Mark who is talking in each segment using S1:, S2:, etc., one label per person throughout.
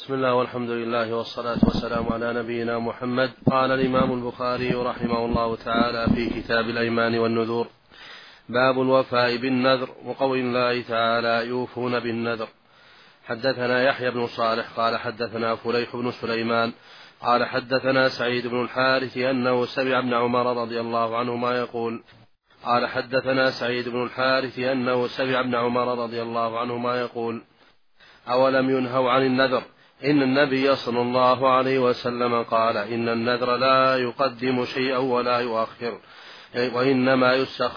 S1: بسم الله والحمد لله والصلاة والسلام على نبينا محمد. قال الإمام البخاري رحمه الله تعالى في كتاب الأيمان والنذور: باب الوفاء بالنذر وقول الله تعالى: يوفون بالنذر. حدثنا يحيى بن صالح قال حدثنا فليح بن سليمان قال حدثنا سعيد بن الحارث أنه سمع ابن عمر رضي الله عنهما يقول: قال حدثنا سعيد بن الحارث أنه سمع ابن عمر رضي الله عنهما يقول: أولم ينهوا عن النذر؟ إن النبي صلى الله عليه وسلم قال: إن النذر لا يقدم شيئا ولا يؤخر، وإنما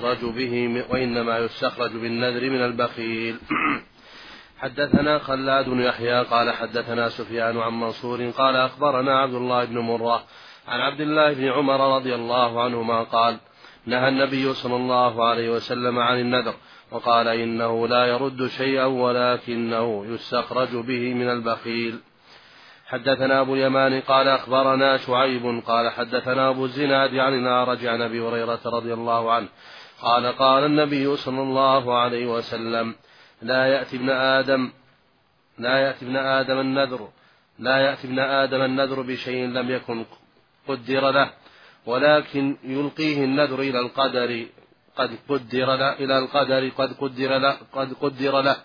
S1: يستخرج بالنذر من البخيل. حدثنا خلاد بن يحيى قال حدثنا سفيان عن منصور قال أخبرنا عبد الله بن مرة عن عبد الله بن عمر رضي الله عنهما قال: نهى النبي صلى الله عليه وسلم عن النذر وقال: إنه لا يرد شيئا ولكنه يستخرج به من البخيل. حدثنا أبو اليمان قال أخبرنا شعيب قال حدثنا أبو الزناد عن الأعرج عن أبي هريرة رضي الله عنه قال: قال النبي صلى الله عليه وسلم: لا يأتي ابن آدم النذر بشيء لم يكن قدر له، ولكن يلقيه النذر إلى القدر قد قدر له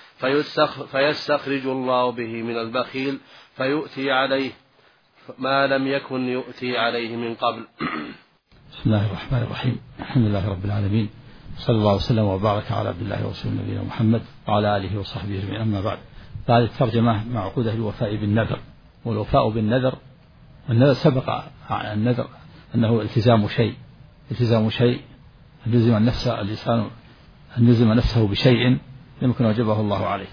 S1: فيستخرج الله به من البخيل فيؤتي عليه ما لم يكن يؤتي عليه من قبل.
S2: بسم الله الرحمن الرحيم. الحمد لله رب العالمين، صلى الله وسلم وبارك على عبد الله ورسوله نبينا محمد وعلى آله وصحبه أجمعين. أما بعد، هذه الترجمة مع عقوده الوفاء بالنذر. والوفاء بالنذر، والنذر سبق عن النذر أنه التزام شيء أن يلزم النفس الإنسان أن يلزم نفسه بشيء يمكن وجبه الله عليه.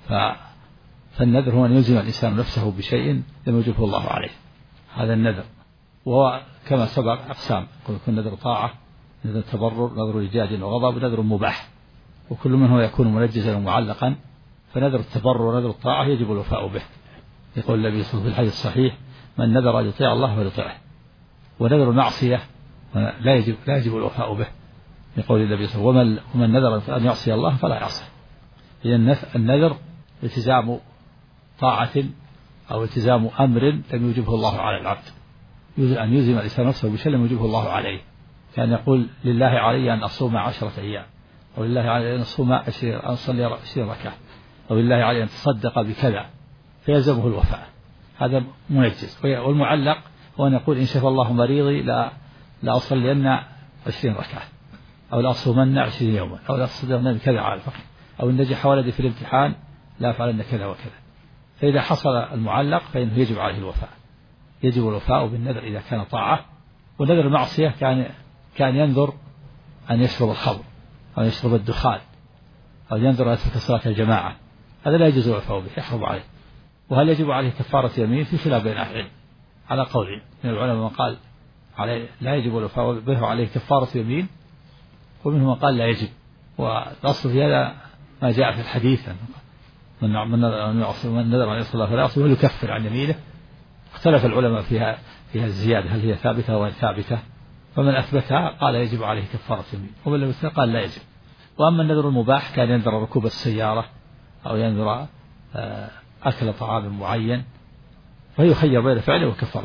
S2: فالنذر هو أن يلزم الإنسان نفسه بشيء لم يوجبه الله عليه، هذا النذر. وهو كما سبق أقسام: يكون نذر طاعة، نذر تبرر، نذر إيجاد وغضب، نذر مباح، وكل منه يكون منجزا ومعلقا. فنذر التبرر ونذر الطاعة يجب الوفاء به، يقول النبي صلى الله عليه وسلم في الحديث الصحيح: من نذر أن يطيع الله فليطيعه. ونذر المعصية لا يجب الوفاء به، يقول النبي صلى الله عليه وسلم: ومن نذر أن يعصي الله فلا يعصي. لأن النذر التزام طاعة أو التزام أمر لم يوجبه الله على العبد، أن يلزم الإنسان نفسه بشيء لم يوجبه الله عليه. كان يقول: لله علي أن أصوم 10 أيام، أو لله علي أن أصلي 20 ركعة، أو لله علي أن تصدق بكذا، فيلزمه الوفاء، هذا منجز. والمعلق هو أن يقول: إن شفى الله مريضي لا أصلين 20 ركعة، أو لا أصومن 20 يوما، أو لا أصدقن بكذا على الفقر، أو إن نجح ولدي في الامتحان لا أفعلن كذا وكذا. فإذا حصل المعلق فإنه يجب عليه الوفاء. يجب الوفاء بالنذر إذا كان طاعة. ونذر المعصية كان ينذر أن يشرب الخمر، أو يشرب الدخان، أو ينذر أن يترك صلاة الجماعة، هذا لا يجوز الوفاء به، يحرم عليه. وهل يجب عليه كفارة يمين؟ في خلاف بين أهل العلم على قولين من العلماء: من قال عليه لا يجب الوفاء به وعليه كفارة يمين، ومنهم من قال لا يجب. والأصل في هذا ما جاء في الحديث: من نذر أن يصلي الله فلا يصلي ويكفر عن يمينه. اختلف العلماء فيها الزيادة، هل هي ثابتة أو غير ثابتة؟ فمن أثبتها قال يجب عليه كفارة يمين، ومن لم يثبتها قال لا يجب. وأما النذر المباح كان ينذر ركوب السيارة، أو ينذر أكل طعام معين، فيخير بين فعله وكفارة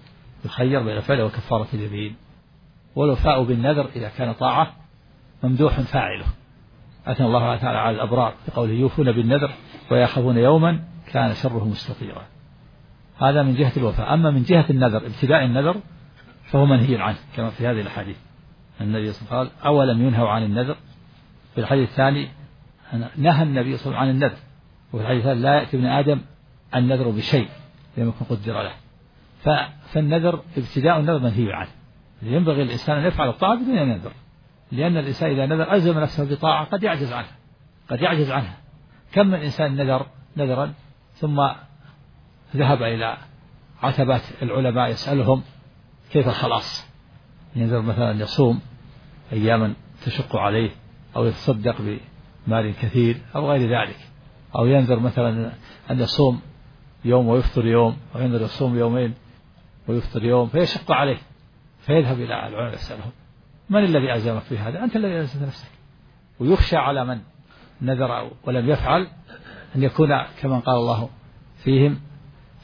S2: اليمين. والوفاء بالنذر إذا كان طاعة ممدوح فاعله. أثنى الله تعالى على الأبرار بقوله: يوفون بالنذر ويخافون يوما كان شره مستطيرا. هذا من جهة الوفاء. أما من جهة النذر، ابتداء النذر، فهو منهي عنه كما في هذه الحديث. النبي صلى الله عليه وسلم قال: أولم ينهوا عن النذر. في الحديث الثاني نهى النبي صلى الله عليه وسلم عن النذر. وفي الحديث الثالث: لا يأتي ابن آدم النذر بشيء لم يكن قدر له. فالنذر، ابتداء النذر منهي عنه. ينبغي الإنسان أن يفعل الطاعة بدون أن ينذر، لأن الإنسان إذا نذر ألزم نفسه بطاعة قد يعجز عنها. كم من إنسان نذرا ثم ذهب إلى عتبات العلماء يسألهم كيف الخلاص. ينذر مثلا يصوم أياما تشق عليه، أو يتصدق بمال كثير أو غير ذلك، أو ينذر مثلا أن يصوم يوم ويفطر يوم، أو ينذر يصوم يومين ويفطر يوم، فيشق عليه، فيذهب إلى العلماء يسألهم: من الذي ألزمك في هذا؟ أنت الذي ألزمت نفسك. ويخشى على من نذر ولم يفعل أن يكون كمن قال الله فيهم: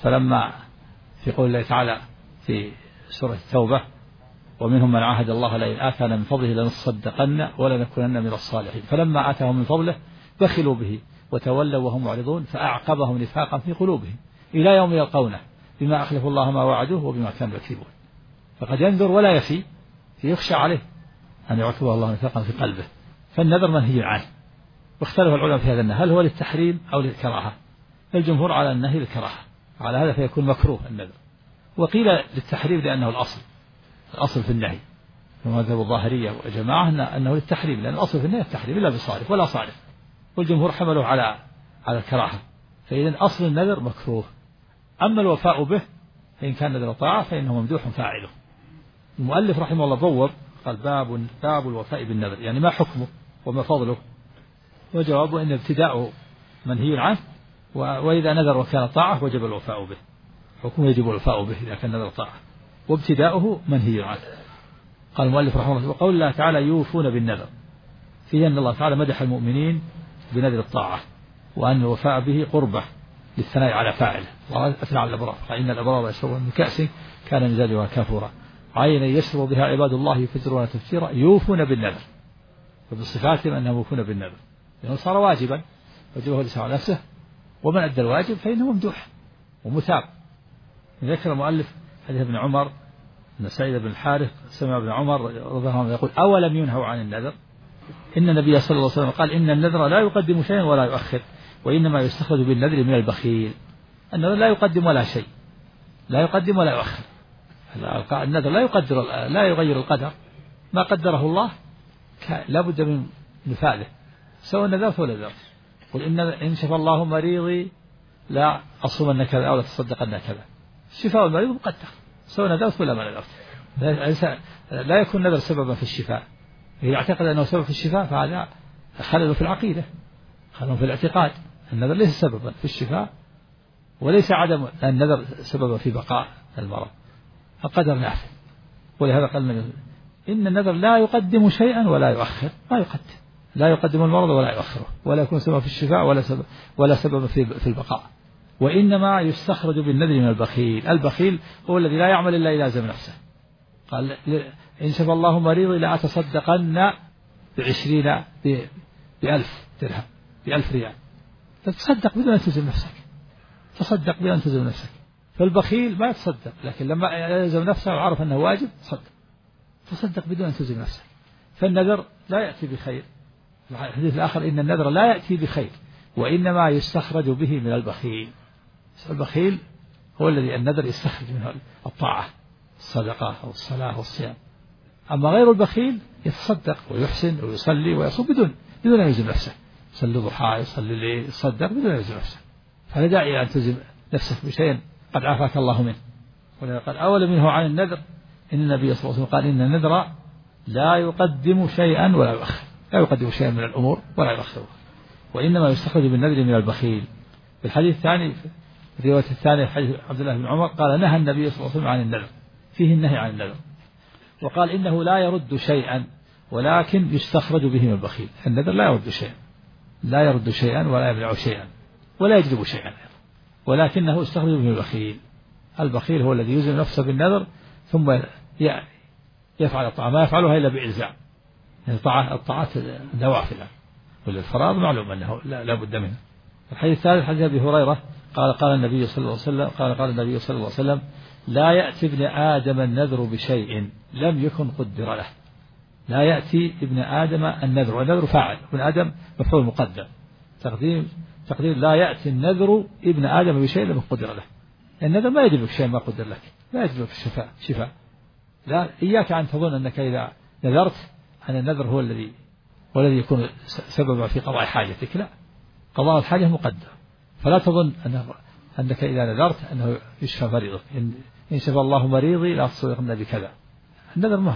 S2: فلما في قول الله تعالى في سورة التوبة ومنهم من عاهد الله لئن آتانا من فضله لنصدقن ولنكونن من الصالحين فلما آتاهم من فضله بخلوا به وتولوا وهم معرضون فأعقبهم نفاقا في قلوبهم إلى يوم يلقونه بما أخلفوا الله ما وعدوه وبما كانوا يكذبون. فقد ينذر ولا يفي يخشى عليه أن يعقب الله نفاقا في قلبه. فالنذر منهي عنه. واختلف العلماء في هذا هل هو للتحريم أو للكراهة. الجمهور على النهي للكراهة، على هذا فيكون مكروه النذر. وقيل للتحريم لأنه الأصل في النهي، ومذهب الظاهرية وجماعة أنه للتحريم، لأن الأصل في النهي التحريم إلا بصارف ولا صارف، والجمهور حملوا على الكراهة. فإذا أصل النذر مكروه. أما الوفاء به فإن كان نذر طاعة فإنه ممدوح فاعله. المؤلف رحمه الله بوب قال باب الوفاء بالنذر، يعني ما حكمه وما فضله. وجوابه أن ابتداءه منهي عنه، وإذا نذر وكان طاعة وجب الوفاء به، حكمه يجب الوفاء به إذا كان نذر طاعة، وابتداؤه منهي عنه. قال المؤلف رحمه الله وقول الله تعالى يوفون بالنذر، فيه أن الله تعالى مدح المؤمنين بنذر الطاعة، وأن الوفاء به قربة للثناء على فاعله، وأثنى على الأبرار قال إن الأبرار يشربون من كأس كان مزاجها كافورا عينا يشرب بها عباد الله يفجرون تفجيرا يوفون بالنذر. وبصفاتهم أنهم يوفون بالنذر لأنه صار واجبا وجبه لسان على نفسه، ومن أدى الواجب فإنه ممدوح ومثاب. ذكر المؤلف حديث ابن عمر أن سعيد بن الحارث سمع ابن عمر رضي الله عنه يقول أولم ينهوا عن النذر، إن النبي صلى الله عليه وسلم قال إن النذر لا يقدم شيئا ولا يؤخر وإنما يستخرج بالنذر من البخيل. النذر لا يقدم ولا شيء، لا يقدم ولا يؤخر. النذر لا يغير القدر، ما قدره الله لا بد من نفاذه، سواء نذرت ولا نذرت. قل إن شفى الله مريضي لا أصومن كذا أو لا تصدقن كذا. شفاء المريض مقدر سواء نذرت ولا ما نذرت. لا يكون نذر سببا في الشفاء. إذا يعتقد أنه سبب في الشفاء فهذا خلل في العقيدة، خلل في الاعتقاد. النذر ليس سببا في الشفاء، وليس عدم النذر سببا في بقاء المرض. القدر نافذ. ولهذا قال النبي إن النذر لا يقدم شيئا ولا يؤخر، ما يقدم، لا يقدم المرض ولا يؤخره، ولا يكون سببا في الشفاء ولا سببا في البقاء. وإنما يستخرج بالنذر من البخيل. البخيل هو الذي لا يعمل إلا إذا لازم نفسه. قال إن شفى الله مريضي لا أتصدقن ب20 ب1000 درهم ب1000 ريال. تصدق بدون أن تلزم نفسك، تصدق بدون أن تلزم نفسك. فالبخيل ما يتصدق، لكن لما يلزم نفسه وعرف أنه واجب تصدق بدون أن تلزم نفسك. فالنذر لا يأتي بخير. الحديث الآخر إن النذر لا يأتي بخير وإنما يستخرج به من البخيل. البخيل هو الذي النذر يستخرج منه الطاعة، الصدقة أو الصلاة والصيام. أما غير البخيل يتصدق ويحسن ويصلي ويصوم بدون أن يلزم نفسه، يصلي ضحى يصلي الليل يصدق بدون أن يلزم نفسه. فلا داعي أن تلزم نفسك بشيء قد عافاك الله منه. ولذلك قال أول منه عن النذر إن النبي صلى الله عليه وسلم قال إن النذر لا يقدم شيئا ولا يؤخر، لا يقدم شيئا من الأمور ولا يؤخره، وإنما يستخرج بالنذر من البخيل. في الحديث الثاني في الرواية الثانية حديث عبد الله بن عمر قال نهى النبي صلى الله عليه وسلم عن النذر، فيه النهي عن النذر. وقال إنه لا يرد شيئا ولكن يستخرج به من البخيل. النذر لا يرد شيئا، لا يرد شيئا ولا يمنع شيئا ولا يجلب شيئا، ولكنه يستخرج به من البخيل. البخيل هو الذي يلزم نفسه بالنذر ثم يفعل الطاعة، ما يفعلها إلا بإلزام. الطاعات نوافل، والفرائض معلوم أنه لا بد منه. الحديث الثالث حديث أبي هريرة قال النبي صلى الله عليه وسلم قال النبي صلى الله عليه وسلم لا يأتي ابن آدم النذر بشيء لم يكن قدر له. لا يأتي ابن آدم النذر، والنذر فاعل، ابن آدم مفعول مقدم، تقدير لا يأتي النذر ابن آدم بشيء لم يقدر له. النذر ما يجب لك شيء ما قدر لك، لا يجب لك شفاء. لا، إياك أن تظن أنك إذا نذرت أن النذر هو الذي يكون سببا في قضاء حاجتك. لا، قضاء الحاجة مقدر. فلا تظن أنك إذا نذرت أنه يشفى مريضك. إن شفى الله مريضي لا تصدقن بكذا. النذر ما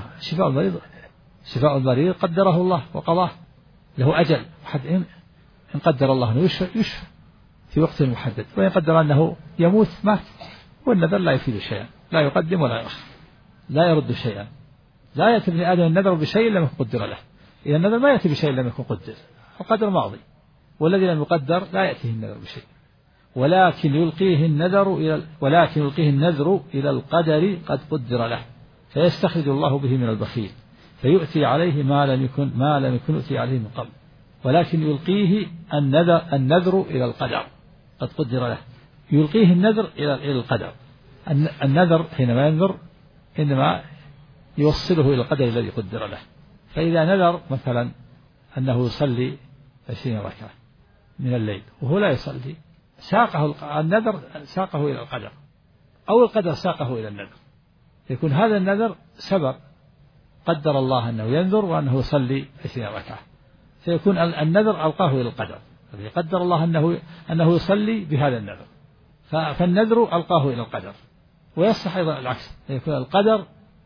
S2: شفاء المريض قدره الله وقضاه، له أجل محدد. إن قدر الله أنه يشفى في وقت محدد، وإن قدر أنه يموت مات. والنذر لا يفيد شيئا، لا يقدم ولا يؤخر، لا يرد شيئا. لا يأتي ابن آدم النذر بشيء لم يكن قدر له. إذا النذر ما يأتي بشيء لم يكن قدر، القدر ماضي، والذي لم يقدر لا يأتيه النذر بشيء. ولكن يلقيه النذر إلى القدر قد قدر له، فيستخرج الله به من البخيل فيؤتي عليه ما لم يكن يؤتي عليه من قبل. ولكن يلقيه النذر إلى القدر قد قدر له، يلقيه النذر إلى القدر. النذر حينما ينذر إنما يوصله إلى القدر الذي قدر له. فإذا نذر مثلا أنه يصلي 20 ركعة من الليل وهو لا يصلي، النذر ساقه إلى القدر أو القدر ساقه إلى النذر، يكون هذا النذر سبب قدر الله أنه ينذر وأنه يصلي 20 ركعة، فيكون النذر ألقاه إلى القدر الذي قدر الله أنه يصلي بهذا النذر، فالنذر ألقاه إلى القدر. ويصح أيضا العكس، يكون القدر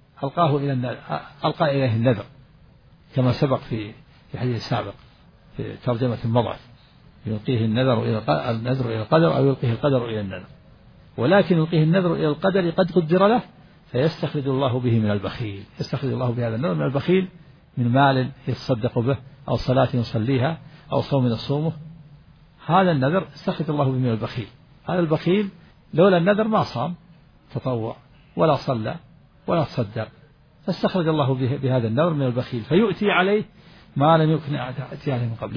S2: ألقى إليه النذر كما سبق في حديث السابق في ترجمة مضت، يلقيه النذر إلى القدر أو يلقيه القدر إلى النذر. ولكن يلقيه النذر إلى القدر قد قدر له فيستخرج الله به من البخيل، يستخرج الله بهذا النذر من البخيل، من مال يتصدق به أو صلاة يصليها أو صوم يصومه. هذا النذر استخرج الله به من البخيل. هذا البخيل لولا النذر ما صام تطوع ولا صلى ولا تصدق، فاستخرج الله بهذا النذر من البخيل فيؤتي عليه ما لم يكن يأتي عليه من قبل.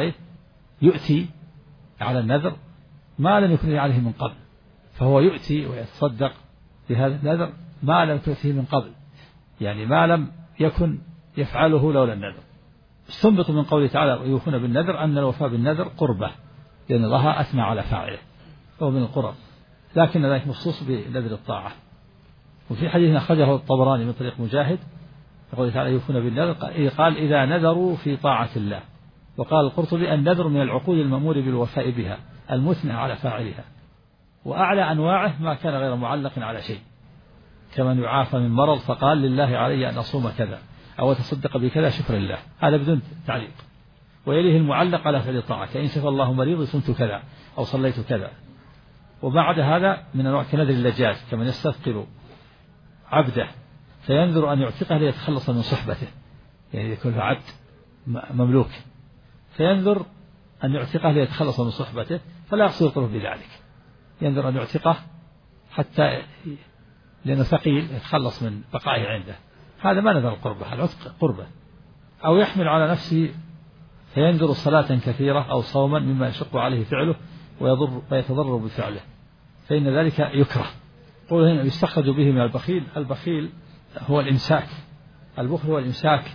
S2: يؤتي على النذر ما لم يكن عليه من قبل، فهو يؤتي ويتصدق بهذا النذر ما لم تؤتيه من قبل، يعني ما لم يكن يفعله لولا النذر. استنبط من قوله تعالى يوفون بالنذر أن الوفاء بالنذر قربة، لأن الله أثنى على فاعله فهو من القرب، لكن ذلك مخصوص بنذر الطاعة. وفي حديث أخرجه الطبراني من طريق مجاهد يقول تعالى يوفون بالنذر، قال إذا نذروا في طاعة الله. وقال القرطبي النذر من العقود المأمور بالوفاء بها المثنى على فاعلها، وأعلى أنواعه ما كان غير معلق على شيء، كمن يعافى من مرض فقال لله علي أن أصوم كذا أو أتصدق بكذا شكر الله، هذا بدون تعليق. ويليه المعلق على فعل الطاعة، كإن شفى الله مريض صمت كذا أو صليت كذا. وبعد هذا من أنواع كنذر اللجاج، كمن يستثقل عبده فينذر أن يعتقه ليتخلص من صحبته، يعني يكون عبد مملوك فينذر أن يعتقه ليتخلص من صحبته فلا يقصد القرب بذلك، ينذر أن يعتقه حتى لأنه ثقيل يتخلص من بقائه عنده، هذا ما نذر القربة، العتق قربة. أو يحمل على نفسه فينذر صلاة كثيرة أو صوما مما يشق عليه فعله ويتضرر بفعله، فإن ذلك يكره. قول هنا يستخرج به من البخيل. البخيل هو الإمساك، البخل هو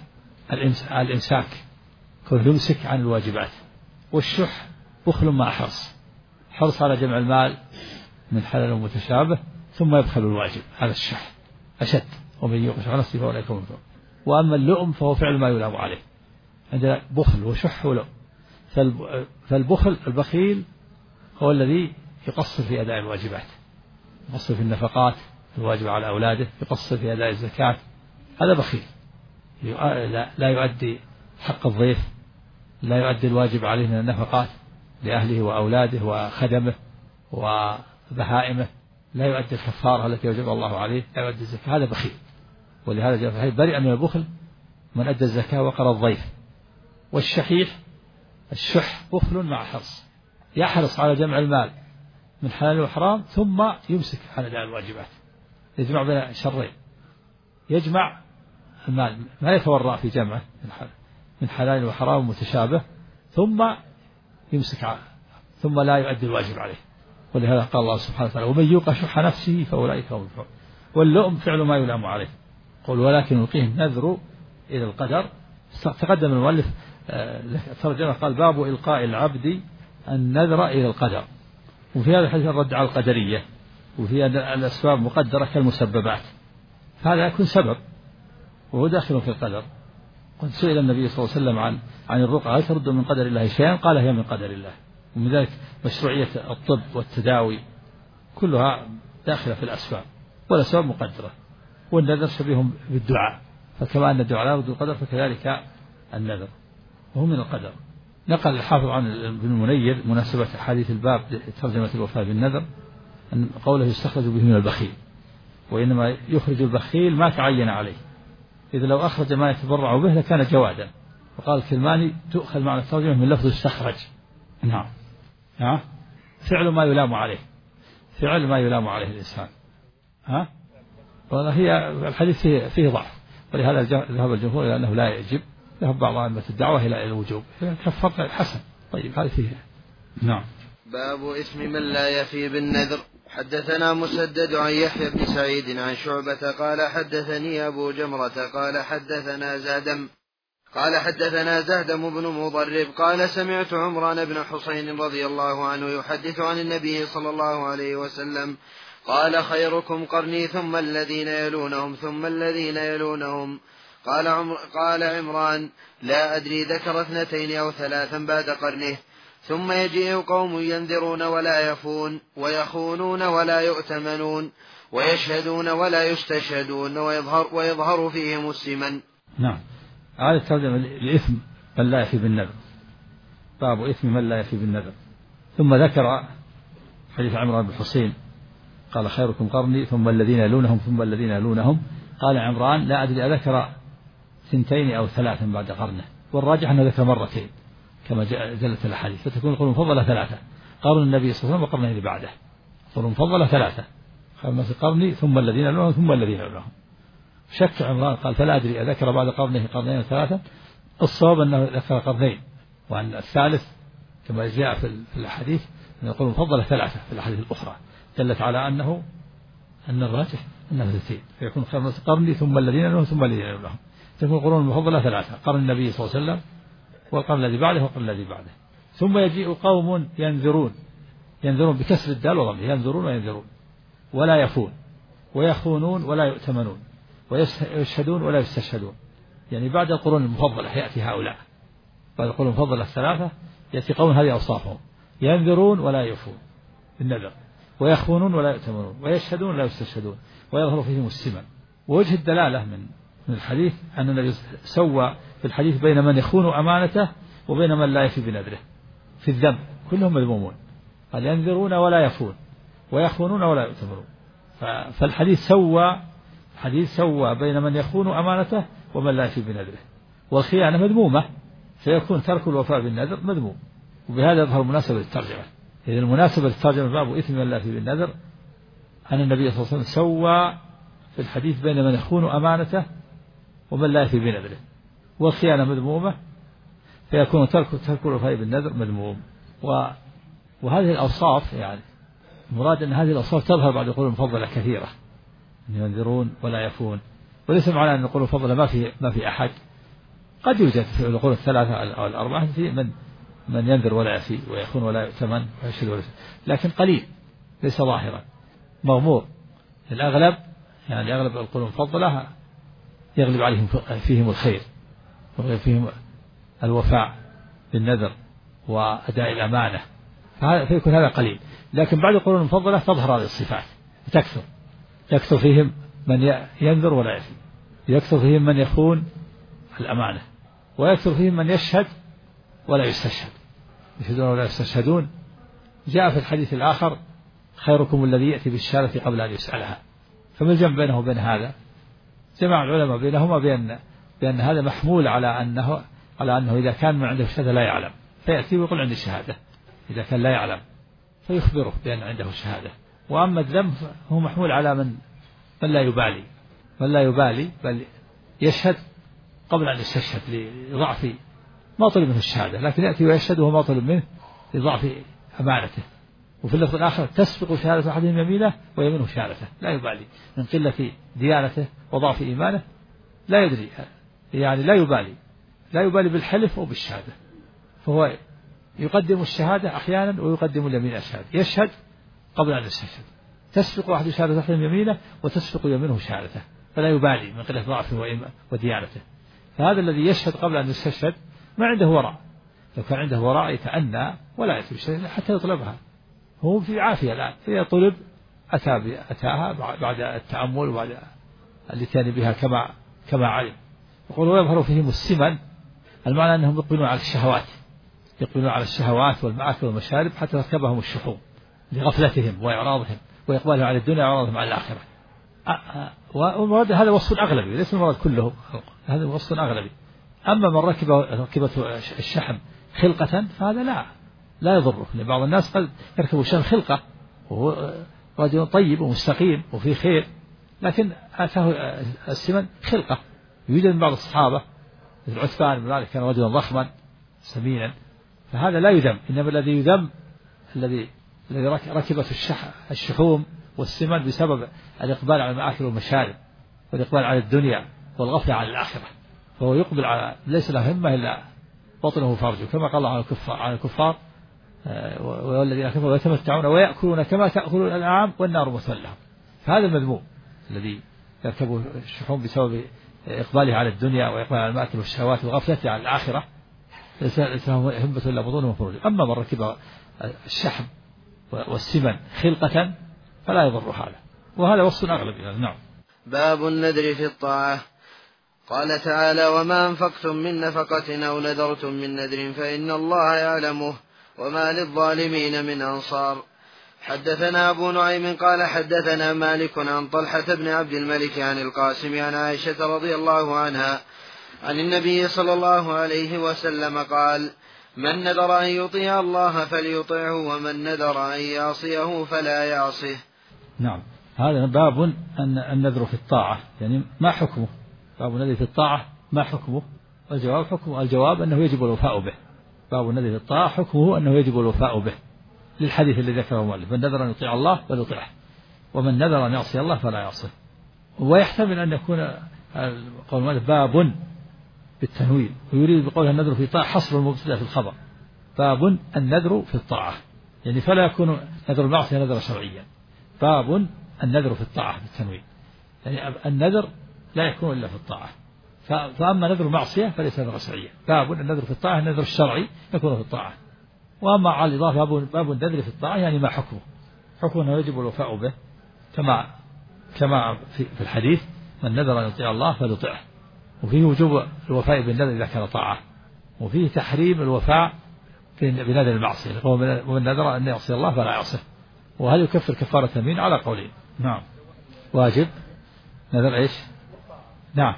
S2: الإمساك كل يمسك عن الواجبات. والشح بخل مع حرص على جمع المال من حلال ومتشابه ثم يبخل الواجب، هذا الشح أشد. ومن يوق شح نفسه فأولئك هم المفلحون. وأما اللؤم فهو فعل ما يلام عليه، عندنا بخل وشح ولؤم. فالبخل البخيل هو الذي يقصر في أداء الواجبات، يقصر في النفقات الواجبة على أولاده، يقصر في أداء الزكاة، هذا بخيل. لا يؤدي حق الضيف، لا يؤدي الواجب عليه من النفقات لأهله وأولاده وخدمه وبهائمه، لا يؤدي الكفارة التي وجب الله عليه، لا يؤدي الزكاة، هذا بخيل. ولهذا جاء في الحديث برئ من البخل من أدى الزكاة وقر الضيف. والشحيح الشح بخل مع حرص، يحرص على جمع المال من حلال وحرام ثم يمسك عن أداء الواجبات، يجمع بين شرين، يجمع المال ما يتورع في جمعه من حلال وحرام متشابه ثم يمسك ثم لا يؤدي الواجب عليه. ولهذا قال الله سبحانه وتعالى ومن يوق شح نفسه فأولئك هم المفلحون. واللؤم فعل ما يلام عليه. قل ولكن يلقيه النذر إلى القدر. تقدم المؤلف ترجمة قال باب إلقاء العبد النذر إلى القدر. وفي هذا الحديث الرد على القدرية، وفي الأسباب مقدرة كالمسببات، هذا يكون سبب وهو داخل في القدر. قد سئل النبي صلى الله عليه وسلم عن الرقعة هل ترد من قدر الله شيئا؟ قال هي من قدر الله. ومن ذلك مشروعية الطب والتداوي كلها داخلة في الأسباب، والأسباب مقدرة. والنذر شبيه بالدعاء، فكما أن الدعاء لا يرد القدر فكذلك النذر وهو من القدر. نقل الحافظ عن ابن المنير مناسبة حديث الباب ترجمة الوفاء بالنذر أن قوله يستخرج به من البخيل، وإنما يخرج البخيل ما تعين عليه، إذا لو أخرج ما يتبرع به لكان جوادا. وقال الكلماني تؤخذ معنى الترجمة من لفظ استخرج. نعم فعل ما يلام عليه، فعل ما يلام عليه الإنسان. هي الحديث فيه ضعف، ولهذا ذهب الجمهور إلى أنه لا يجب، ذهب بعض أئمة الدعوة إلى الوجوب، كفر حسن. طيب هذا فيه. نعم.
S1: باب إثم من لا يفي بالنذر. حدثنا مسدد عن يحيى بن سعيد عن شعبة قال حدثني أبو جمرة قال حدثنا زهدم بن مضرب قال سمعت عمران بن حسين رضي الله عنه يحدث عن النبي صلى الله عليه وسلم قال خيركم قرني ثم الذين يلونهم ثم الذين يلونهم. قال عمران لا أدري ذكر 2 أو 3 بعد قرنه. ثم يجيء قوم ينذرون ولا يفون ويخونون ولا يؤتمنون ويشهدون ولا يستشهدون ويظهر فيهم السمن.
S2: نعم. هذا الترجمة لإثم من لا يفي بالنذر، باب إثم من لا يفي بالنذر. ثم ذكر حديث عمران بن حسين قال خيركم قرني ثم الذين يلونهم ثم الذين يلونهم. قال عمران لا أدري أذكر 2 أو 3 بعد قرنه، والراجح أنه ذكر 2 مرتين كما جلت الحديث، فتكون القرون المفضلة 3، قرن النبي صلى الله عليه وسلم وقرنه اللي بعده، القرون المفضلة 3، قرني ثم الذين يلونهم ثم الذين يلونهم. شك عمران قال فلا أدري أذكر بعد قرنه 2 أو 3. الصواب أنه ذكر 2، وأن الثالث كما جاء في الحديث أن القرون المفضلة 3 في الحديث الأخرى، دلت على أن الراجح أنه 2، فيكون قرني ثم الذين يلونهم ثم الذين يلونهم، تكون القرون المفضلة 3، قرن النبي صلى الله عليه وسلم والقرن الذي بعده والقرن الذي بعده. ثم يجيء قوم ينذرون بكسر الدال وضمه، ينذرون وينذرون ولا يفون ويخونون ولا يؤتمنون ويشهدون ولا يستشهدون. يعني بعد القرون المفضلة يأتي هؤلاء، بعد القرون المفضلة 3 يأتي قوم هذه أوصافهم: ينذرون ولا يفون بالنذر، ويخونون ولا يؤتمنون، ويشهدون ولا يستشهدون، ويظهر فيهم السمن. ووجه الدلالة من الحديث أن النبي سوى في الحديث بين من يخون أمانته وبين من لا يفي بنذره في الذنب، كلهم مذمومون. قال ينذرون ولا يفون ويخونون ولا يؤتمنون، فالحديث سوى بين من يخون أمانته ومن لا يفي بنذره، والخيانة مذمومة، فيكون ترك الوفاء بالنذر مذموم. وبهذا يظهر مناسبة للترجمة. إذا المناسبة للترجمة باب إثم من لا يفي بالنذر أن النبي صلى الله عليه وسلم سوى في الحديث بين من يخون أمانته ومن لا يفي بنذره، والخيانة مذمومة، فيكون ترك الوفاء بالنذر مذموم. وهذه الأوصاف يعني المراد أن هذه الأوصاف تظهر بعد القرون المفضلة كثيرة، ينذرون ولا يفون، وليس معنى أن القرون المفضلة ما في أحد، قد يوجد في القرون 3 أو 4 في من ينذر ولا يفي ويخون ولا يؤتمن ويشهد ولا يفي، لكن قليل ليس ظاهرا مغمور. الأغلب يعني أغلب القرون المفضلة يغلب عليهم فيهم الخير وفيهم الوفاء بالنذر وأداء الأمانة، فيكون هذا قليل. لكن بعد القرون المفضلة تظهر هذه الصفات تكثر فيهم من ينذر ولا يفي، يكثر فيهم من يخون الأمانة، ويكثر فيهم من يشهد ولا يستشهد، يشهدون ولا يستشهدون. جاء في الحديث الآخر خيركم الذي يأتي بالشهادة قبل أن يسألها. فما الجمع بينه وبين هذا؟ جمع العلماء بينهما بأن هذا محمول على أنه إذا كان من عنده شهادة لا يعلم فيأتي ويقول عندي شهادة، إذا كان لا يعلم فيخبره بأن عنده شهادة. وأما الذنب هو محمول على من لا يبالي بل يشهد قبل أن يستشهد لضعف ما طلب منه الشهادة، لكن يأتي ويشهد وهو ما طلب منه لضعف أمانته. وفي اللفظ الآخر تسبق شهادة أحدهم يمينه ويمينه شهادته، لا يبالي من قلة ديانته وضعف إيمانه، لا يدري يعني لا يبالي بالحلف أو بالشهادة، فهو يقدم الشهادة أحيانا ويقدم اليمين الشهادة، يشهد قبل أن يستشهد، تسبق أحد شهادة أحدهم يمينه وتسبق يمينه شهادته، فلا يبالي من قلة ضعفه وديانته. فهذا الذي يشهد قبل أن يستشهد ما عنده وراء، لو كان عنده وراء يتأنى ولا يأتي بالشهادة حتى يطلبها، هو في عافية الآن، فإذا طلب أتاها بعد التأمل وبعد الاتيان بها كما علم. يقول ويظهر فيهم السمن، المعنى أنهم يقبلون على الشهوات والمآكل والمشارب حتى تركبهم الشحوم لغفلتهم وإعراضهم وإقبالهم على الدنيا وإعراضهم على الآخرة. والمراد هذا وصف أغلبي، ليس المراد كله، هذا وصف أغلبي. أما من ركبته الشحم خلقة فهذا لا يضره، لأن بعض الناس قد يركب الشمس خلقة وهو رجل طيب ومستقيم وفي خير، لكن أتاه السمن خلقة. يوجد من بعض الصحابة مثل عثمان بن مالك كان رجلا ضخما سمينا، فهذا لا يذم، إنما الذي يذم الذي ركبت الشحوم والسمن بسبب الإقبال على المآكل والمشارب والإقبال على الدنيا والغفلة عن الآخرة، فهو يقبل على ليس له همة إلا بطنه وفرجه، كما قال الله عن الكفار والذين كفروا يتمتعون ويأكلون كما تأكل الأنعام والنار مثوى لهم. فهذا المذموم الذي يركب الشحوم بسبب إقباله على الدنيا وإقبال على المآكل والشهوات وغفلته عن الآخرة، ليس له همة إلا بطنه وفرجه. أما من ركب الشحم والسمن خلقة فلا يضر هذا، وهذا وصف أغلب. نعم.
S1: باب النذر في الطاعة. قال تعالى: وما أنفقتم من نفقة أو نذرتم من نذر فإن الله يعلمه وما للظالمين من أنصار. حدثنا أبو نعيم قال حدثنا مالك عن طلحة بن عبد الملك عن القاسم عن عائشة رضي الله عنها عن النبي صلى الله عليه وسلم قال: من نذر أن يطيع الله فليطعه ومن نذر أن يعصيه فلا يعصه.
S2: نعم. هذا باب النذر في الطاعة، يعني ما حكمه؟ باب النذر في الطاعة ما حكمه؟ الجواب أنه يجب الوفاء به. باب النذر في الطاعة حكمه أنه يجب الوفاء به، للحديث الذي ذكره المؤلف: من نذر أن يطيع الله فليطعه ومن نذر أن يعصي الله فلا يعصيه. ويحتمل أن يكون قول المؤلف باب بالتنوين، ويريد بقولها النذر في الطاعة حصر المبتدأ في الخبر. باب النذر في الطاعة، يعني فلا يكون نذر المعصية نذر شرعيا. باب النذر في الطاعة بالتنوين، يعني النذر لا يكون إلا في الطاعة، فأما نذر المعصية فليس نذر شرعيا. باب النذر في الطاعة النذر الشرعي يكون في الطاعة. وأما على الإضافة باب النذر في الطاعة يعني ما حكمه؟ حكمه أنه يجب الوفاء به كما في الحديث: من نذر أن يطيع الله فليطعه. وفيه وجوب الوفاء بالنذر إذا كان طاعة، وفيه تحريم الوفاء بنذر المعصية، ومن نذر أن يعصي الله فلا يعصيه. وهل يكفر كفارة يمين؟ على قولين. نعم. واجب نذر إيش؟ نعم.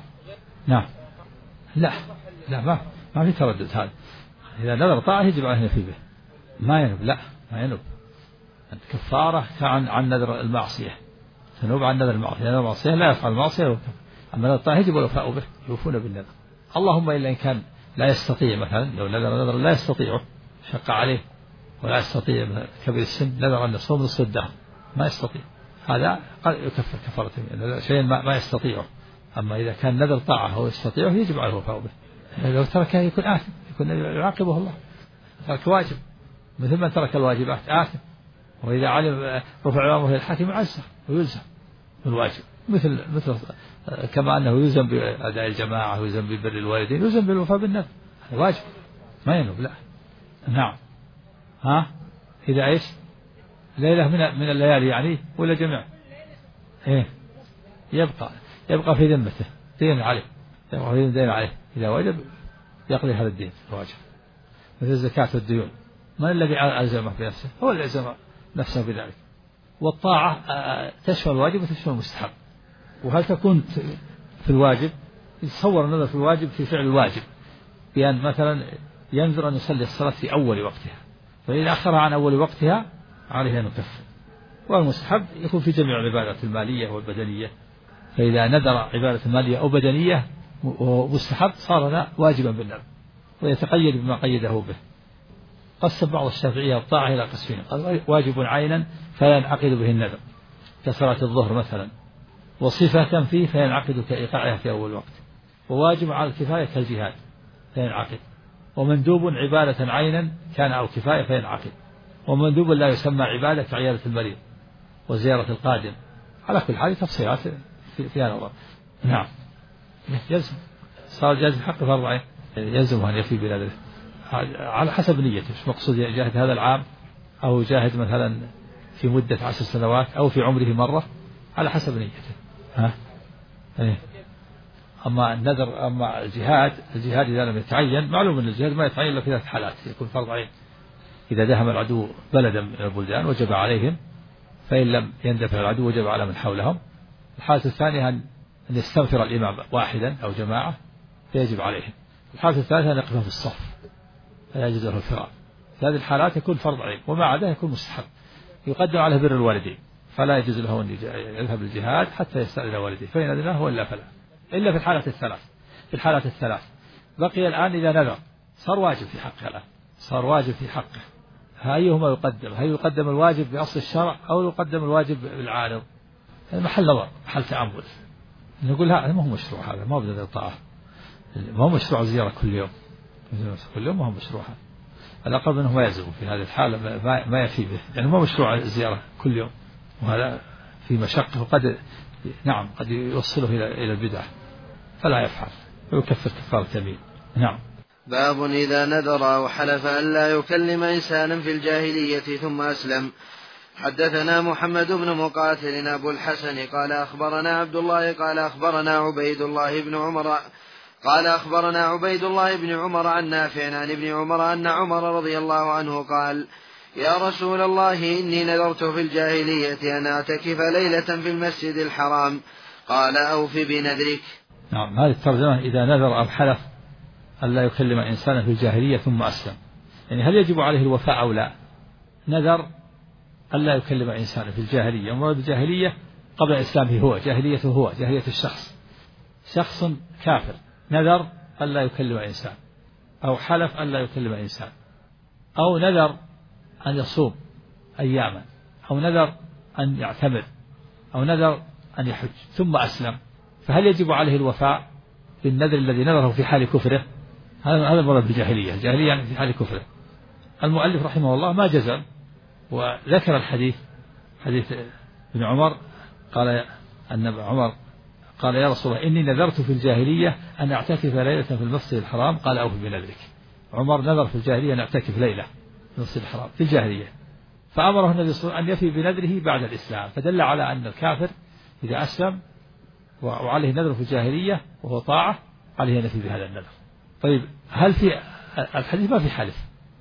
S2: لا ما في تردد. هذا إذا نذر طاعة يجب عليه في به، ما ينب. لا ما ينب. الكفارة عن نذر المعصية، تنوب عن نذر المعصية. نذر المعصية لا يفعل المعصية، أما نذر الطاعة يجب الوفاء به، يوفون بالنذر. اللهم إلا إن كان لا يستطيع، مثلا لو نذر لا يستطيعه، شق عليه ولا يستطيع كبير السن، نذر أن يصوم نصف الدهر ما يستطيع، هذا قد يكفر كفارة يمين، شيء ما يستطيعه. أما إذا كان نذر طاعة هو يستطيعه يجب عليه الوفاء به. لو تركه يكون آثم، يكون يعاقبه الله. ترك واجب مثل من ترك الواجبات آثم، وإذا علم رفع أمره إلى الحاكم عزه ويلزم بالواجب، مثل كما أنه يلزم بأداء الجماعة ويلزم ببر الوالدين، يلزم بالوفاء بالنذر، هذا واجب ما ينوب. لا. نعم. إذا إيش؟ ليلة من الليالي يعني ولا جميع؟ إيه؟ يبقى في ذمته دين عليه، يبقى في دين عليه، إذا وجب يقضي هذا الدين الواجب. مثل الزكاة والديون، من الذي ألزمه بنفسه؟ هو اللي ألزم نفسه بذلك. والطاعة تشمل الواجب وتشمل المستحب. وهل تكون في الواجب؟ يتصور النذر في الواجب في فعل الواجب، بأن مثلا ينذر أن يصلي الصلاة في أول وقتها، فإذا أخرها عن أول وقتها عليه أن يكفر. والمستحب يكون في جميع العبادات المالية والبدنية، فإذا نذر عبادة مالية أو بدنية ومستحب صار واجبا بالنذر، ويتقيد بما قيده به. قسم بعض الشافعية الطاعة إلى قسمين: قال واجب عينا فينعقد به النذر كصلاة الظهر مثلا، وصفة فيه فينعقد كإيقاعها في أول وقت، وواجب على الكفاية كالجهاد فينعقد، ومندوب عبادة عينا كان أو كفاية فينعقد، ومندوب لا يسمى عبادة كعيادة المريض وزيارة القادم. على كل حال تفصيلات في هذا الوضع. نعم. يلزم صار جاز حق فرض عين، يلزم أن يفي بلاده على حسب نيته. مش مقصود يجاهد هذا العام أو يجاهد مثلا في مدة 10 سنوات أو في عمره مرة، على حسب نيته. إيه. أما النذر، أما الجهاد إذا لم يتعين، معلوم أن الجهاد ما يتعين إلا في 3 حالات يكون فرض عين: إذا دهم العدو بلدا من البلدان وجب عليهم، فإن لم يندفع العدو وجب على من حولهم. الحالة الثانية أن يستنفر الإمام واحدا أو جماعة فيجب عليهم. الحالة الثالثة أن يقف في الصف فيجوز له الفرار في هذه الحالات يكون فرض عين، وما عداه يكون مستحب يقدم على بر الوالدين، فلا يجوز له أن يذهب للجهاد حتى يستأذن والديه، فإن أذنه وإلا فلا، إلا في الحالة الثلاث. في الحالات الثلاث بقي الآن إذا نذر صار واجب في حقه، الآن صار واجب في حقه، أيهما يقدم؟ هل يقدم الواجب بأصل الشرع أو يقدم الواجب بالعارض؟ محل نظر، محل تأمل. نقول هذا ما هو مشروع، هذا ما بدأ الطاعة، ما هو مشروع زيارة كل يوم، كل يوم ما هو مشروع، الأقرب أنه ما يلزم في هذه الحالة، ما يفي به، يعني ما مشروع الزيارة كل يوم، وهذا في مشقة، وقد نعم قد يوصله إلى البدع، فلا يفعل ويكفر كفارة يمين. نعم.
S1: باب إذا نذر أو حلف أن لا يكلم إنسانا في الجاهلية ثم أسلم. حدثنا محمد بن مقاتل أبو الحسن قال أخبرنا عبد الله قال أخبرنا عبيد الله بن عمر عن نافع عن ابن عمر أن عمر رضي الله عنه قال: يا رسول الله إني نذرت في الجاهلية أن أعتكف ليلة في المسجد الحرام. قال: أوف بنذرك.
S2: نعم. هذه الترجمة إذا نذر أو حلف أن لا يكلم إنسانا في الجاهلية ثم أسلم، يعني هل يجب عليه الوفاء أو لا؟ نذر أن لا يكلم إنسانا في الجاهلية، ومراد الجاهلية قبل إسلامه هو، جاهليته هو، جاهلية الشخص، شخص كافر نذر أن لا يكلم إنسان، أو حلف أن لا يكلم إنسان، أو نذر أن يصوم أياما، أو نذر أن يعتمر، أو نذر أن يحج ثم أسلم، فهل يجب عليه الوفاء بالنذر الذي نذره في حال كفره؟ هذا المراد بالجاهلية، الجاهلية يعني في حال كفره. المؤلف رحمه الله ما جزم، وذكر الحديث، حديث ابن عمر، قال أن عمر قال: يا رسول الله إني نذرت في الجاهلية أن أعتكف ليلة في المسجد الحرام. قال: أوف بنذرك. عمر نذر في الجاهلية أن يعتكف ليلة في المسجد الحرام في الجاهلية، فأمره النبي صلى الله عليه وسلم أن يفي بنذره بعد الإسلام، فدل على أن الكافر إذا أسلم وعليه نذر في الجاهلية وهو طاعة عليه نفي بهذا النذر. طيب، هل في الحديث ما في حلف،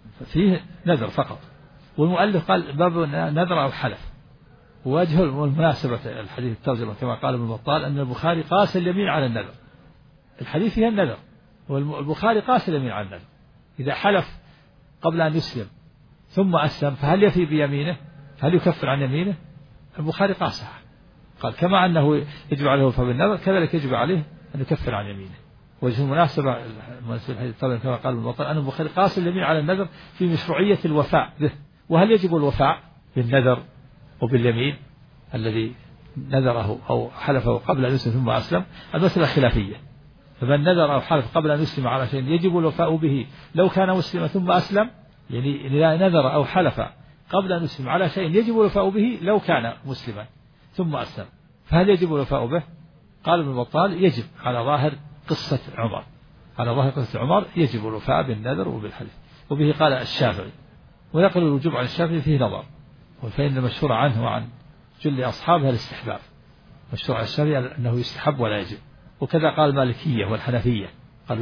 S2: فيه نذر فقط، والمؤلف قال باب نذر أو حلف، ووجه المناسبة الحديث الترجمة كما قال ابن بطال أن البخاري قاس اليمين على النذر، الحديث فيها النذر، والبخاري قاس اليمين على النذر. إذا حلف قبل أن يسلم ثم أسلم فهل يفي بيمينه؟ هل يكفر عن يمينه؟ البخاري قاسها، قال كما أنه يجب عليه الوفاء بالنذر كذلك يجب عليه أن يكفر عن يمينه. وجه المناسبة الحديث الترجمة كما قال ابن بطال أن البخاري قاس اليمين على النذر في مشروعية الوفاء به. وهل يجب الوفاء بالنذر وباليمين الذي نذره أو حلفه قبل أن يسلم ثم أسلم؟ المسألة خلافية، فمن نذر أو حلف قبل أن يسلم على شيء يجب الوفاء به لو كان مسلما ثم أسلم، يعني إذا نذر أو حلف قبل أن يسلم على شيء يجب الوفاء به لو كان مسلما ثم أسلم، فهل يجب الوفاء به؟ قال ابن بطال: يجب على ظاهر قصة عمر، على ظاهر قصة عمر يجب الوفاء بالنذر وبالحلف، وبه قال الشافعي، ويقل الوجوب عن الشافعي فيه نظر، فإن المشهور عنه وعن جل أصحابها الاستحباب، مشهور عن الشافعي أنه يستحب ولا يجب، وكذا قال المالكية والحنفية قالوا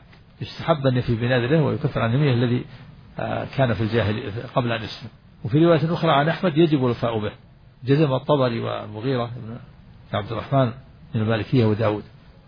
S2: يستحب أن يفي بنذره ويكفر عن يمينه الذي كان في الجاهل قبل أن يسلم. وفي رواية أخرى عن أحمد يجب الوفاء به، جزم الطبري والمغيرة بن عبد الرحمن من المالكية وداود.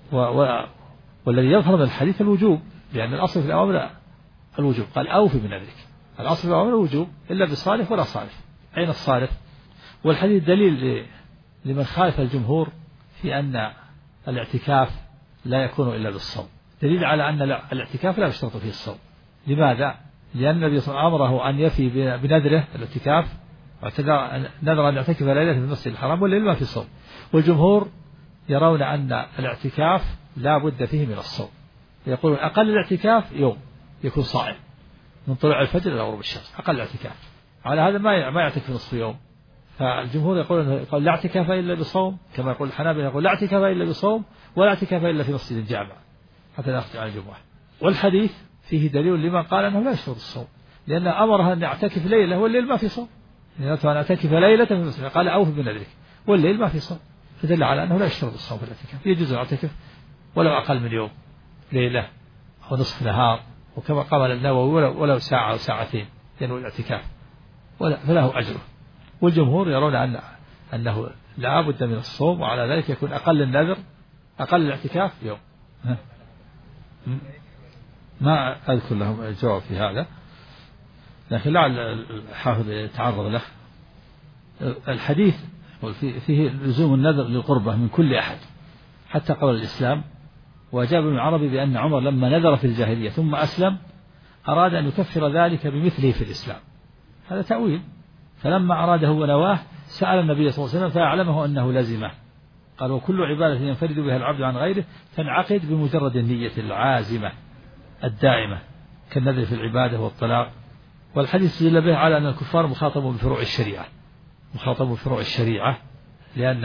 S2: والذي يظهر من الحديث الوجوب، لأن الأصل في الأوامر الوجوب، قال: أوف بنذرك، الأصل في الأوامر الوجوب إلا بصالح ولا صالح. أين الصالح؟ والحديث دليل لمن خالف الجمهور في أن الاعتكاف لا يكون إلا بالصوم، دليل على أن الاعتكاف لا يشترط فيه الصوم. لماذا؟ لأن النبي صلى الله عليه وسلم أمره أن يفي بنذره الاعتكاف، نذر أن يعتكف ليلة في المسجد الحرام والليل ما في صوم، والجمهور يرون أن الاعتكاف لا بد فيه من الصوم، يقولون أقل الاعتكاف يوم يكون صائم من طلوع الفجر إلى غروب الشمس، أقل الاعتكاف، على هذا ما يعتكف نصف يوم. فالجمهور يقول لا اعتكاف إلا بصوم، كما يقول الحنابلة يقول لا اعتكاف إلا بصوم ولا اعتكاف إلا في مسجد الجامع حتى لا يخرج عن الجمعة. والحديث فيه دليل لمن قال أنه لا يشترط الصوم، لأن أمرها أن يعتكف ليلة والليل ما في صوم، أن أعتكف ليلة في المسجد، قال: أوف بنذرك، والليل ما في صوم، فدل على أنه لا يشترط الصوم في الاعتكاف، يجوز الاعتكاف ولو أقل من يوم، ليلة أو نصف نهار، وكما قال النووي ولو ساعة أو ساعتين ينوي الاعتكاف فله أجره. والجمهور يرون أنه لا بد من الصوم، وعلى ذلك يكون أقل النذر أقل الاعتكاف يوم. ما أذكر لهم الجواب في هذا، لكن لعل الحافظ يتعرض له. الحديث فيه لزوم النذر للقربة من كل أحد حتى قبل الإسلام. وأجاب ابن العربي بأن عمر لما نذر في الجاهلية ثم أسلم أراد أن يكفر ذلك بمثله في الإسلام. هذا تأويل. فلما أراده ونواه سأل النبي صلى الله عليه وسلم فأعلمه أنه لزمه. قال وكل عبادة ينفرد بها العبد عن غيره تنعقد بمجرد النية العازمة الدائمة كالنذر في العبادة والطلاق. والحديث استدل به على أن الكفار مخاطبون بفروع الشريعة، مخاطبون بفروع الشريعة لأن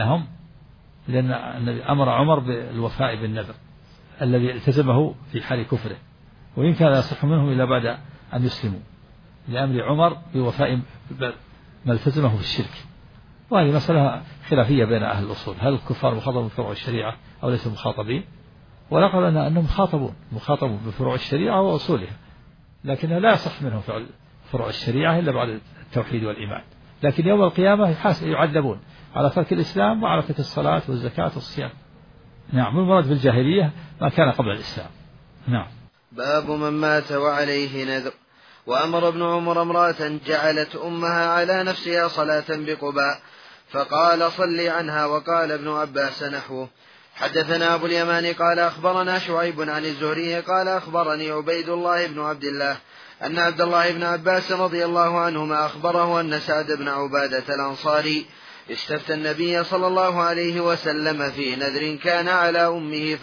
S2: أمر عمر بالوفاء بالنذر الذي التزمه في حال كفره، وإن كان يصح منهم إلا بعد أن يسلموا، لأمر عمر بوفاء ما التزمه في الشرك. وهذه مسألة خلافية بين أهل الأصول، هل الكفار مخاطبون بفروع الشريعة أو ليسوا مخاطبين؟ ونقل لنا أنهم مخاطبون بفروع الشريعة وأصولها، لكنها لا يصح منهم فعل فروع الشريعة إلا بعد التوحيد والإيمان. لكن يوم القيامة يعذبون على ترك الإسلام وعلى ترك الصلاة والزكاة والصيام. نعم. المراد بالجاهلية ما كان قبل الإسلام. نعم.
S3: باب من مات وعليه نذر. وأمر ابن عمر امرأة جعلت أمها على نفسها صلاة بقباء فقال صلي عنها. وقال ابن عباس نحوه. حدثنا أبو اليمان قال أخبرنا شعيب عن الزهري قال أخبرني عبيد الله بن عبد الله أن عبد الله بن عباس رضي الله عنهما أخبره أن سعد بن عبادة الأنصاري استفتى النبي صلى الله عليه وسلم في نذر كان على أمه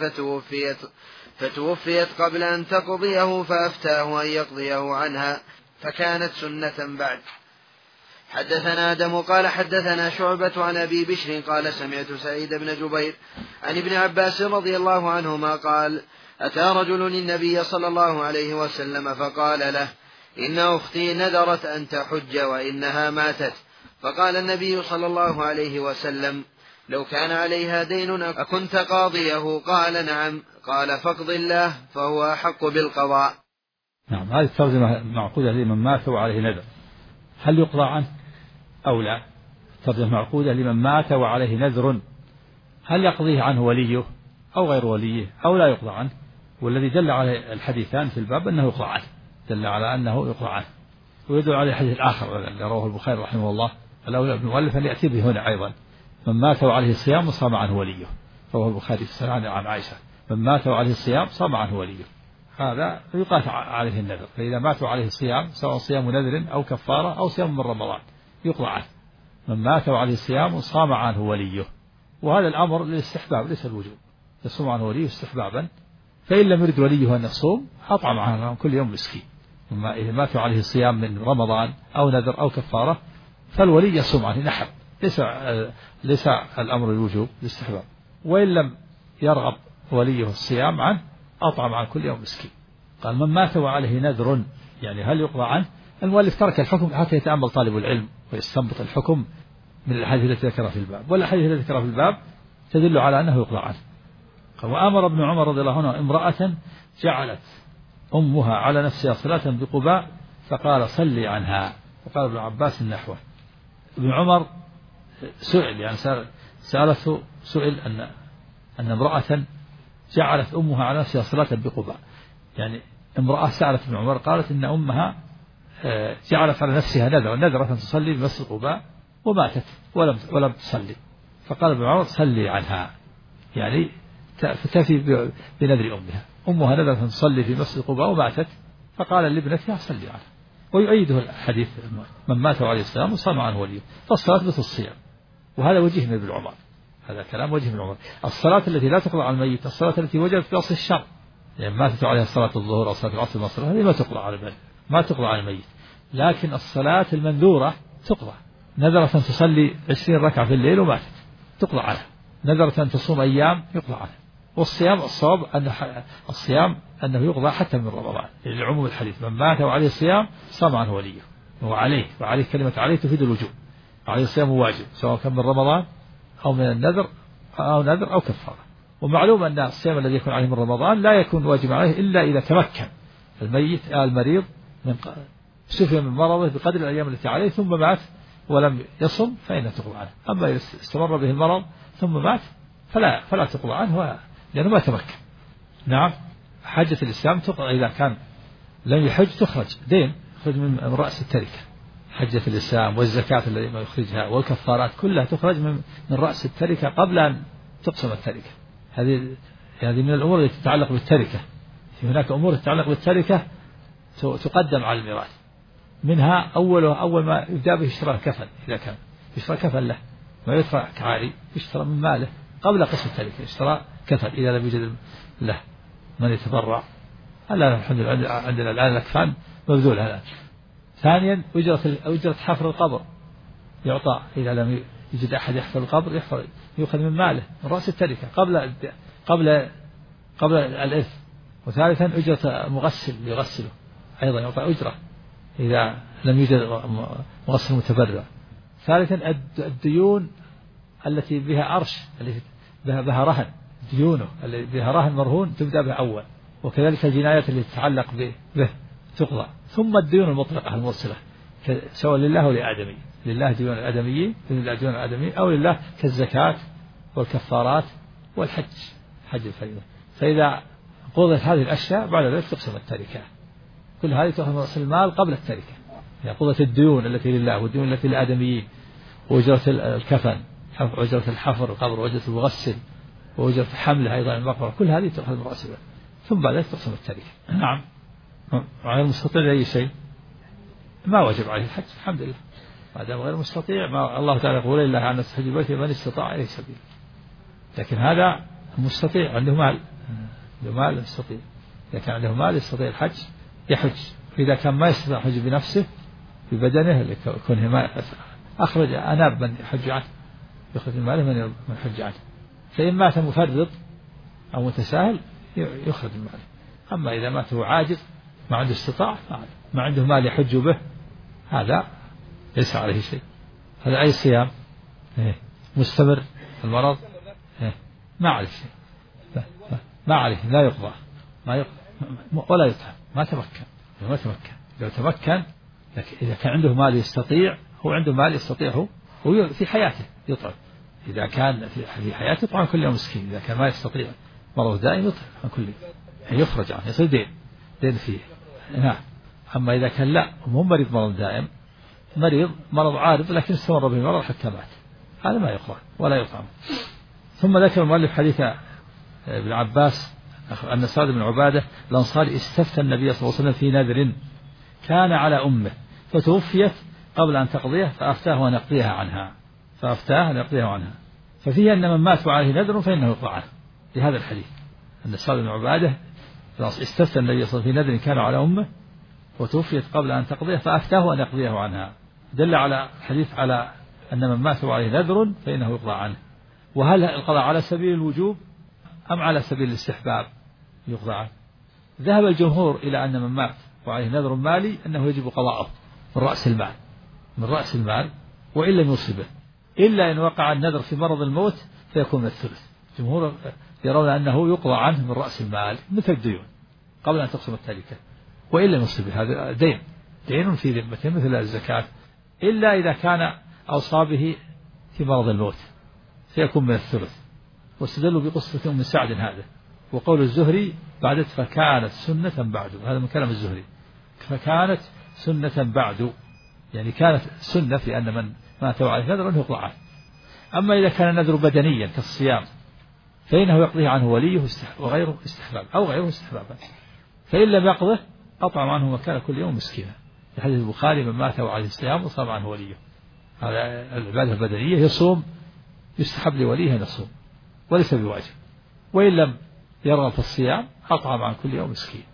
S3: فتوفيت قبل أن تقضيه فأفتاه أن يقضيه عنها فكانت سنة بعد. حدثنا آدم قال حدثنا شعبة عن أبي بشر قال سمعت سعيد بن جبير عن ابن عباس رضي الله عنهما قال أتى رجل للنبي صلى الله عليه وسلم فقال له إن أختي نذرت أن تحج وإنها ماتت. فقال النبي صلى الله عليه وسلم لو كان عليها دين أكنت قاضيه؟ قال نعم. قال فاقض الله فهو أحق بالقضاء.
S2: نعم. هذه الترجمة معقودة لمن مات وعليه نذر، هل يقضى عنه أو لا؟ الترجمة معقودة لمن مات وعليه نذر، هل يقضيه عنه وليه أو غير وليه أو لا يقضى عنه؟ والذي دل عليه الحديثان في الباب أنه يقضى عنه، دل على أنه يقضى عنه. ويدل عليه الحديث الآخر الذي رواه البخاري رحمه الله الأولى ابن مؤلف أن يأتي به هنا أيضا، من مات وعليه الصيام صام عنه وليه، رواه البخاري في الصحيح عن عائشة من مات وعليه الصيام صام عنه وليه. هذا يقاس عليه النذر، فإذا مات وعليه الصيام سواء صيام نذر أو كفارة أو صيام من رمضان يقضى عنه. من مات وعليه الصيام صام عنه وليه. وهذا الأمر للاستحباب ليس الوجوب، يصوم عنه وليه استحبابا، فإن لم يرد وليه أن يصوم أطعم عنه كل يوم مسكين. إذا مات عليه الصيام من رمضان أو نذر أو كفارة فالولي يصوم عنه نحب، ليس الأمر الوجوب الاستحباب. وإن لم يرغب وليه الصيام عنه أطعم عن كل يوم مسكين. قال من مات وعليه نذر، يعني هل يقضى عنه؟ المؤلف ترك الحكم حتى يتأمل طالب العلم ويستنبط الحكم من الأحاديث التي ذكرها في الباب، والأحاديث التي ذكرها في الباب تدل على أنه يقضى عنه. وأمر ابن عمر رضي الله عنه امرأة جعلت أمها على نفسها صلاة بقباء فقال صلي عنها. وقال ابن عباس نحوه. ابن عمر سئل، يعني سألته سئل أن امرأة جعلت أمها على نفسها صلاة بقباء، يعني امرأة سألت ابن عمر قالت إن أمها جعلت على نفسها نذرة تصلي بمسجد قباء وماتت ولم تصلي. فقال ابن عمر صلي عنها، يعني فتفي بنذر أمها نذرة تصلي في مسجد قباء وماتت، فقال لابنتها صلي عنها. ويؤيده الحديث من مات وعليه السلام وصام عنه وليه، فالصلاة مثل الصيام. وهذا وجه من ابن عمر، هذا كلام وجه من عمر. الصلاة التي لا تقضى على الميت الصلاة التي وجبت في أصل الشرع، يعني ماتت عليها صلاة الظهر أو صلاة العصر والمغرب، هذه ما تقضى على الميت. لكن الصلاة المنذورة تقضى. نذرة تصلي 20 ركعة في الليل وماتت تقضى عنها، نذرة تصوم أيام يقضى عنها. والصيام الصواب أن الصيام أنه يقضى حتى من رمضان لعموم الحديث، من مات وعليه الصيام صام عنه وليه. وعليه كلمة عليه تفيد الوجوب، عليه الصيام واجب سواء كان من رمضان أو من النذر أو كفارة. ومعلوم أن الصيام الذي يكون عليه من رمضان لا يكون واجب عليه إلا إذا تمكن المريض من شفي من مرضه بقدر الأيام التي عليه ثم مات ولم يصم فإنه تقضى عنه. أما إذا استمر به المرض ثم مات فلا تقضى عنه لأنه ما تمكن. نعم. حجة الإسلام تقضى إذا كان لم يحج، تخرج دين تخرج من رأس التركة. حجة الإسلام والزكاة التي ما يخرجها والكفارات كلها تخرج من رأس التركة قبل أن تقسم التركة. هذه من الأمور التي تتعلق بالتركة. هناك أمور تتعلق بالتركة تقدم على الميراث. منها أول ما يبدأ به اشتراء الكفن، إذا كان يشترى كفن له ما يدفع كعاري، يشترى من ماله قبل قسم التركة، اشترى كفن إذا لم يوجد له من يتبرع. هلا الحمد لله عندنا الآن الأكفان مبذولة الآن. ثانيا أجرة حفر القبر يعطى إذا لم يجد أحد يحفر القبر يؤخذ من ماله من رأس التركة قبل الإرث. وثالثا أجرة مغسل يغسله أيضا يعطى أجرة إذا لم يوجد مغسل متبرع. ثالثا الديون التي بها عرش التي بها رهن، ديونه التي بها رهن مرهون تبدأ بها أول. وكذلك الجنايات التي تتعلق به تقضى. ثم الديون المطلقة المرسلة سواء لله ولآدمي، لله ديون الآدميين لله ديون الآدميين أو لله كالزكاة والكفارات والحج حج الفريضة. فإذا قضت هذه الأشياء بعد ذلك تقسم التركة. كل هذه تأخذ من رأس المال قبل التركة. إذا قضت الديون التي لله والديون التي للآدميين وأجرة الكفن وأجرة الحفر القبر وأجرة المغسل وأجرة حمله أيضا المقبرة، كل هذه تأخذ من رأس المال ثم بعد ذلك تقسم التركة. نعم. غير مستطيع لأي شيء ما وجب عليه الحج الحمد لله. ما دام غير مستطيع ما الله تعالى يقول لله عن الحج البيت من استطاع إليه سبيل. لكن هذا مستطيع عنده مال يستطيع. إذا كان عنده مال يستطيع الحج يحج. إذا كان ما يستطيع الحج بنفسه ببدنه لكونه ما أخرج أناب من يحج عنه، يخرج من ماله من يحج عنه. فإن مات مفرط أو متساهل يخرج من ماله. أما إذا مات هو عاجز ما عنده استطاعة ما عنده مال يحج به هذا ليس عليه شيء. هذا أي صيام مستمر المرض ما عليه شيء، ما عليه لا يقضى ولا يطعم ما تمكن. لو تمكن لكن إذا كان عنده مال يستطيع هو عنده مال يستطيع هو في حياته يطعم. إذا كان في حياته يطعم كل يوم مسكين. إذا كان ما يستطيع مرض دائم يطعم عن كل يوم يخرج عنه يصير دين فيه. نعم. أما إذا كان لا مو مريض مرض دائم مرض عارض لكن استمر به المرض حتى مات هذا ما يقرأ ولا يطعم. ثم ذكر المؤلف حديث ابن عباس أن سعد بن عبادة الأنصاري استفتى النبي صلى الله عليه وسلم في نذر كان على أمه فتوفيت قبل أن تقضيه فأفتاه أن يقضيها عنها. ففيه أن من مات وعليه نذر فإنه يقضى عنه. لهذا الحديث أن سعد بن عبادة استفتى النبي صلى الله عليه وسلم في نذر كان على أمه وتوفيت قبل أن تقضيه فأفتاه أن يقضيه عنها. دل على الحديث على أن من مات وعليه نذر فإنه يقضى عنه. وهل القضاء على سبيل الوجوب أم على سبيل الاستحباب يقضى عنه؟ ذهب الجمهور إلى أن من مات وعليه نذر مالي أنه يجب قضاءه من رأس المال وإن لم يصبه إلا إن وقع النذر في مرض الموت فيكون من الثلث. الجمهور يرون أنه يقضى عنه من رأس المال مثل الديون قبل أن تقسم التركة وإن لم يصبه. هذا دين في ذمته مثل الزكاة إلا إذا كان أصابه في مرض الموت فيكون من الثلث. واستدلوا بقصة أم سعد هذا وقول الزهري بعد فكانت سنة بعد. هذا من كلام الزهري فكانت سنة بعد يعني كانت سنة في أن من مات وعليه نذر أنه يقضى عنه. أما إذا كان النذر بدنيا كالصيام فإنه يقضيه عنه وليه وغيره استحباب أو غيره استحبابا. فإن لم يقضه أطعم عنه مكان كل يوم مسكينا. في حديث البخاري من مات وعليه الصيام وصام عنه وليه. هذا العبادة البدنية يصوم يستحب لوليه أن يصوم وليس بواجب. وإن لم يرغب في الصيام أطعم عن كل يوم مسكين.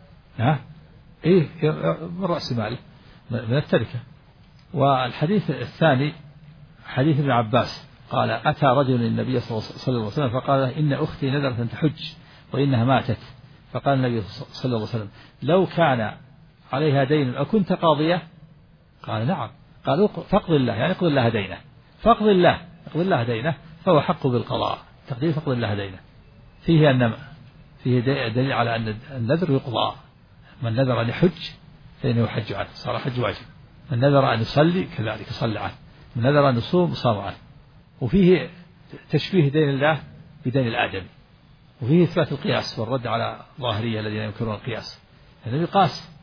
S2: من رأس ماله من التركة. والحديث الثاني حديث ابن عباس قال أتى رجل النبي صلى الله عليه وسلم فقال إن أختي نذرت أن تحج وإنها ماتت. فقال النبي صلى الله عليه وسلم لو كان عليها دين أكنت قاضية؟ قال نعم. قال فاقض الله يعني اقض الله دينه. فاقض الله دينه فهو حق بالقضاء. تقدير فاقض الله دينه فيه دليل على أن النذر يقضى. من نذر أن يحج فإنه يحج عنه صار حج واجب. من نذر أن يصلي كذلك صلى عنه. من نذر أن يصوم صام عنه. وفيه تشبيه دين الله بدين الآدمي. وفيه إثبات القياس والرد على ظاهرية الذين ينكرون القياس. النبي قاس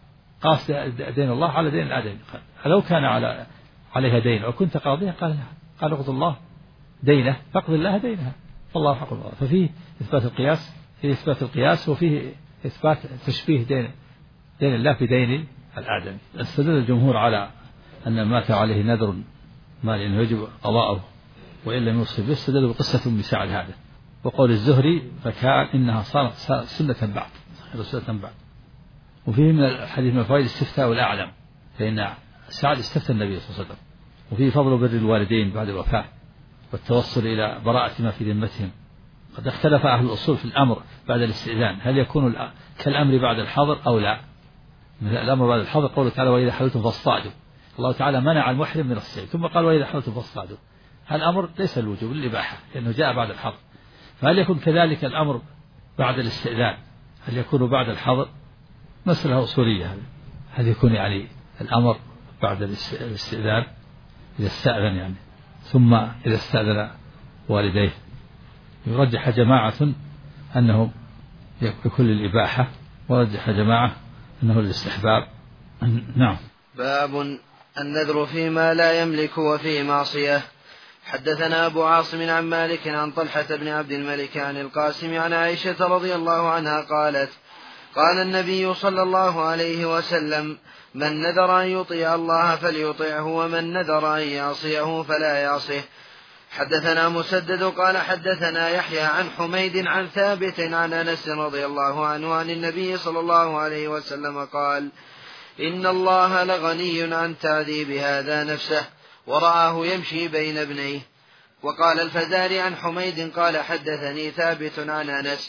S2: قاس دين الله على دين الآدمي. لو كان عليها دين أو كنت قاضيها قال اقض الله دينه فاقض الله دينها، فالله حق الله. ففيه إثبات القياس وفيه إثبات تشبيه دين الله بدين الآدمي. استدل الجمهور على أن مات عليه نذر مال إنه يجب قضاءه وإن لم يوصي به، استدلوا بقصة أم سعد هذا وقول الزهري فكان إنها صارت سنة بعد. وفيه من الحديث من فوائد الاستفتاء والأعلم، فإن سعد استفتى النبي صلى الله عليه وسلم. وفيه فضل بر الوالدين بعد الوفاة والتوصل إلى براءة ما في ذمتهم. قد اختلف أهل الأصول في الأمر بعد الاستئذان، هل يكون كالأمر بعد الحظر أو لا؟ الأمر بعد الحظر قوله تعالى وإذا حللتم فاصطادوا، الله تعالى منع المحرم من الصيد ثم قال وإذا حللتم فاصطادوا. الأمر ليس الوجوب الإباحة لأنه جاء بعد الحظر. فهل يكون كذلك الأمر بعد الاستئذان؟ هل يكون بعد الحظر؟ مسألة أصولية. هل يكون يعني الأمر بعد الاستئذان إذا استأذن يعني ثم إذا استأذن والديه؟ يرجح جماعة أنه يكون للإباحة ورجح جماعة أنه للاستحباب. نعم.
S3: باب النذر فيما لا يملك وفيه معصية. حدثنا أبو عاصم عن مالك عن طلحة بن عبد الملك عن القاسم عن عائشة رضي الله عنها قالت قال النبي صلى الله عليه وسلم من نذر أن يطيع الله فليطيعه ومن نذر أن يعصيه فلا يعصيه. حدثنا مسدد قال حدثنا يحيى عن حميد عن ثابت عن أنس رضي الله عنه عن النبي صلى الله عليه وسلم قال إن الله لغني عن تعذيب هذا نفسه ورآه يمشي بين ابنيه. وقال الفزاري عن حميد قال حدثني ثابت عن أنس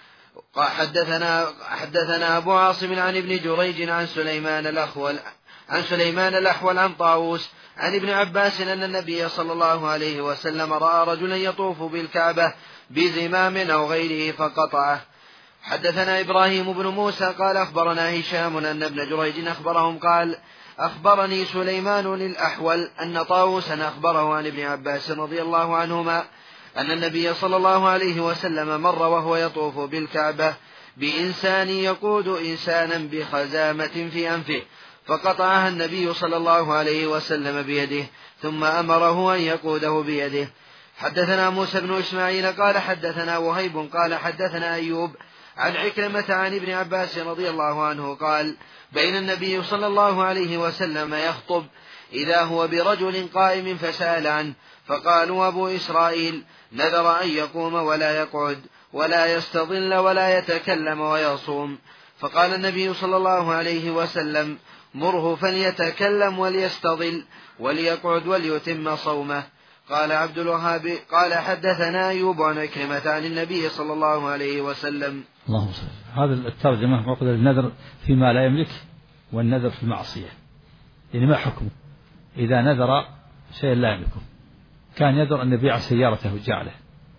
S3: حدثنا أبو عاصم عن ابن جريج عن سليمان الأحول عن طاووس عن ابن عباس أن النبي صلى الله عليه وسلم رأى رجلا يطوف بالكعبة بزمام أو غيره فقطعه. حدثنا إبراهيم بن موسى قال أخبرنا هشام أن ابن جريج أخبرهم قال أخبرني سليمان الأحول أن طاووسا أخبره عن ابن عباس رضي الله عنهما أن النبي صلى الله عليه وسلم مر وهو يطوف بالكعبة بإنسان يقود إنسانا بخزامة في أنفه فقطعها النبي صلى الله عليه وسلم بيده ثم أمره أن يقوده بيده. حدثنا موسى بن إسماعيل قال حدثنا وهيب قال حدثنا أيوب عن عكرمة عن ابن عباس رضي الله عنه قال بين النبي صلى الله عليه وسلم يخطب إذا هو برجل قائم فسأل عنه فقالوا أبو إسرائيل نذر أن يقوم ولا يقعد ولا يستظل ولا يتكلم ويصوم. فقال النبي صلى الله عليه وسلم مره فليتكلم وليستظل وليقعد وليتم صومه. قال عبد الوهاب قال حدثنا أيوب عن عكرمة عن النبي صلى الله عليه وسلم.
S2: اللهم صل. هذا الترجمة معقد النذر فيما لا يملك والنذر في المعصية، يعني ما حكمه إذا نذر شيء لا يملكه؟ كان يذر أن يبيع سيارته وجعله،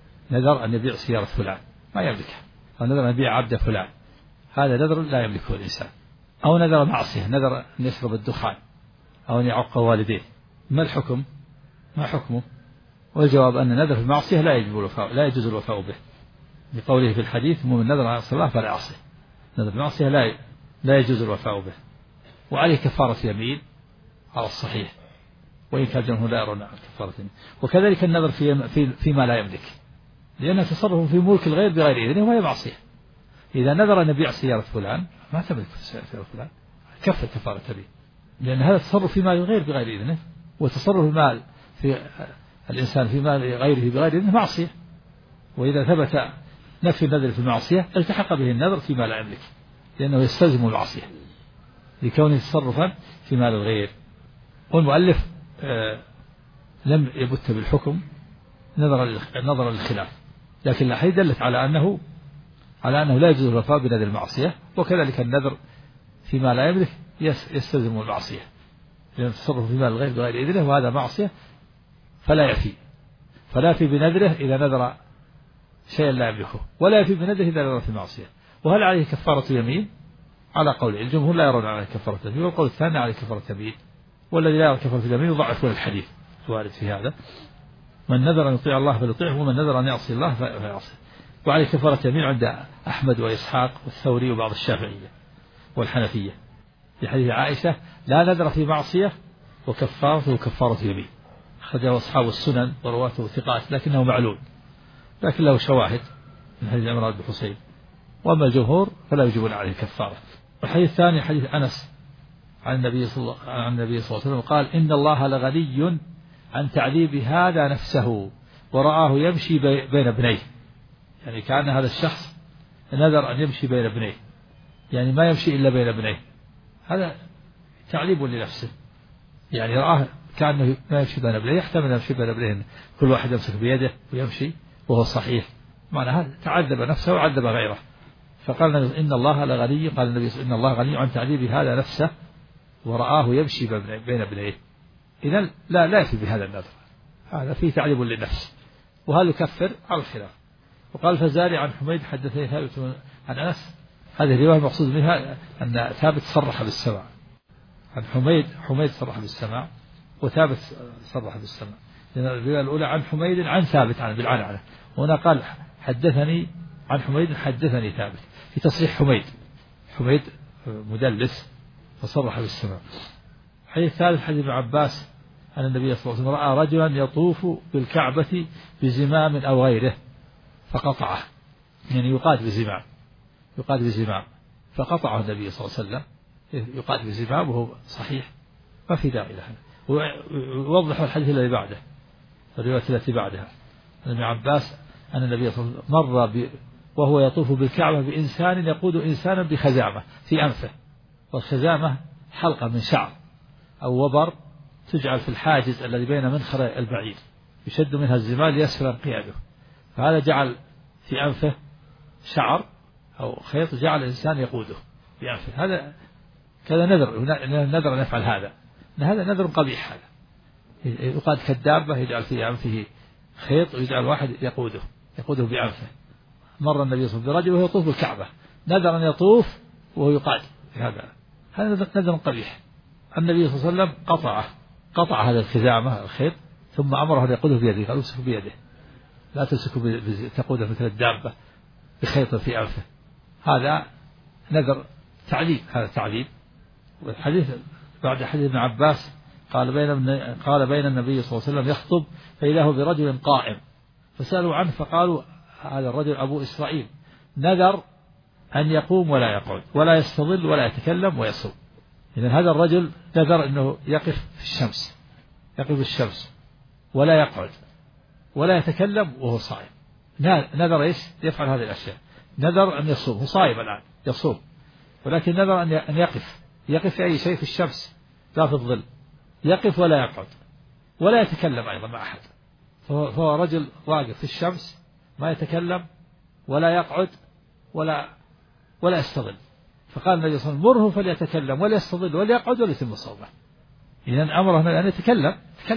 S2: نذر أن يبيع سيارة فلان ما يملكها، أو نذر أن يبيع عبد فلان، هذا نذر لا يملكه الإنسان. أو نذر معصية، نذر أن يشرب الدخان أو أن يعق والديه، ما الحكم؟ ما حكمه؟ والجواب أن النذر في المعصية لا يجوز الوفاء به، لقوله في الحديث من نذر على الله فلا يعصيه. نذر المعصية لا يجوز الوفاء به، وعليه كفارة يمين على الصحيح، وإن كان الجمهور لا يرون كفارة يمين. وكذلك النذر فيما لا يملك، لأنه تصرف في ملك الغير بغير إذنه وهي معصية. إذا نذر أن يبيع سيارة فلان ما تملك سيارة فلان، كفت كفارة يمين، لأن هذا تصرف في مال الغير بغير إذنه، وتصرف المال في الإنسان في مال غيره بغير إذنه معصية. وإذا ثبت نفي النذر في المعصية التحق به النذر فيما لا يملك، لأنه يستلزم المعصية لكونه تصرفا في مال الغير. والمؤلف لم يبت بالحكم نظرا للخلاف، لكن الأحاديث دلت على أنه لا يجوز الوفاء بنذر المعصية، وكذلك النذر فيما لا يملك يستلزم المعصية، لأن التصرف في مال الغير بغير إذنه وهذا معصية، فلا يفي بنذره إذا نذر شيئا لا يملكه، ولا يفي بنذره إذا نذر في المعصية. وهل عليه كفارة يمين؟ على قول الجمهور لا يرون عليه كفارة يمين، والقول الثاني عليه كفارة يمين، والذي لا يرى كفارة يمين يضعفون الحديث الوارد في هذا، من نذر أن يطيع الله فليطيعه ومن نذر أن يعصي الله فيعصيه. وعليه كفارة يمين عند أحمد وإسحاق والثوري وبعض الشافعية والحنفية. في حديث عائشة لا نذر في معصية وكفارته كفارة يمين، أخرجه أصحاب السنن ورواته ثقات لكنه معلول، لكن له شواهد من حديث عمران بن حصين. وأما الجمهور فلا يجبون عليه كفارة. والحديث الثاني حديث أنس عن النبي صلى الله عليه وسلم قال إن الله لغني عن تعذيب هذا نفسه ورآه يمشي بين ابنيه، يعني كأن هذا الشخص نذر أن يمشي بين ابنيه، يعني ما يمشي إلا بين ابنيه، هذا تعذيب لنفسه، يعني رآه كأنه ما يمشي بين ابنيه، يحتمل أن يمشي بين ابنيه كل واحد يمسك بيده ويمشي وهو صحيح، معنى هذا تعذب نفسه وعذب غيره. فقال إن الله لغني، قال النبي إن الله غني عن تعذيب هذا نفسه ورآه يمشي بين ابنيه. إذن لا يفي بهذا النذر، هذا فيه تعذيب للنفس، وهل يكفر على الخلاف. وقال الفزاري عن حميد حدثني ثابت عن أنس، هذه الرواية المقصود منها أن ثابت صرح بالسماع، عن حميد صرح بالسماع وثابت صرح بالسماع، لأن الرواية الأولى عن حميد عن ثابت عن بالعنعنة، وهنا قال حدثني عن حميد حدثني ثابت، في تصريح حميد مدلس فصرح بالسماع. حديث الثالث حديث ابن عباس أن النبي صلى الله عليه وسلم رأى رجلا يطوف بالكعبة بزمام أو غيره فقطعه، يعني يقاد بزمام فقطعه النبي صلى الله عليه وسلم، يقاد بزمام وهو صحيح ما في داعي له. ويوضح الحديث الذي بعده، الرواية التي بعدها عن ابن عباس أن النبي صلى الله عليه وسلم مر وهو يطوف بالكعبة بإنسان يقود إنسانا بخزامة في أنفه، والخزامة حلقة من شعر أو وبر تجعل في الحاجز الذي بين منخر البعير، يشد منها الزمام ليسفل انقياده، فهذا جعل في أنفه شعر أو خيط، جعل الإنسان يقوده بأنفه. هذا كذا نذر أن يفعل هذا نذر قبيح، هذا يقاد كالدابة يجعل في أنفه خيط ويجعل واحد يقوده بأنفه. مر النبي صلى الله عليه وسلم برجل وهو يطوف بالكعبة، نذر أن يطوف وهو يقاد، هذا نذر قبيح. النبي صلى الله عليه وسلم قطع هذا الخزامة الخيط، ثم أمره أن يقوده بيده، قال امسكوا بيده لا تمسكوا تقوده مثل الدابة بخيط في أنفه، هذا نذر تعذيب، هذا تعذيب. والحديث بعد حديث ابن عباس قال بين النبي صلى الله عليه وسلم يخطب فإذا هو برجل قائم فسألوا عنه فقالوا هذا الرجل أبو إسرائيل نذر أن يقوم ولا يقعد ولا يستظل ولا يتكلم ويصوم. إذن هذا الرجل نذر أنه يقف بالشمس ولا يقعد ولا يتكلم وهو صائم. نذر إيش؟ يفعل هذه الأشياء. نذر أن يصوم، هو صائم الآن يصوم، ولكن نذر أن يقف في أي شيء في الشمس لا في الظل، يقف ولا يقعد ولا يتكلم أيضا مع أحد، فهو رجل واقف في الشمس ما يتكلم ولا يقعد ولا يستظل. فقال النبي صلى الله عليه وسلم مره فليتكلم ولا يستظل ولا يقعد ولا يتم صومه. إذن أمره أن يتكلم.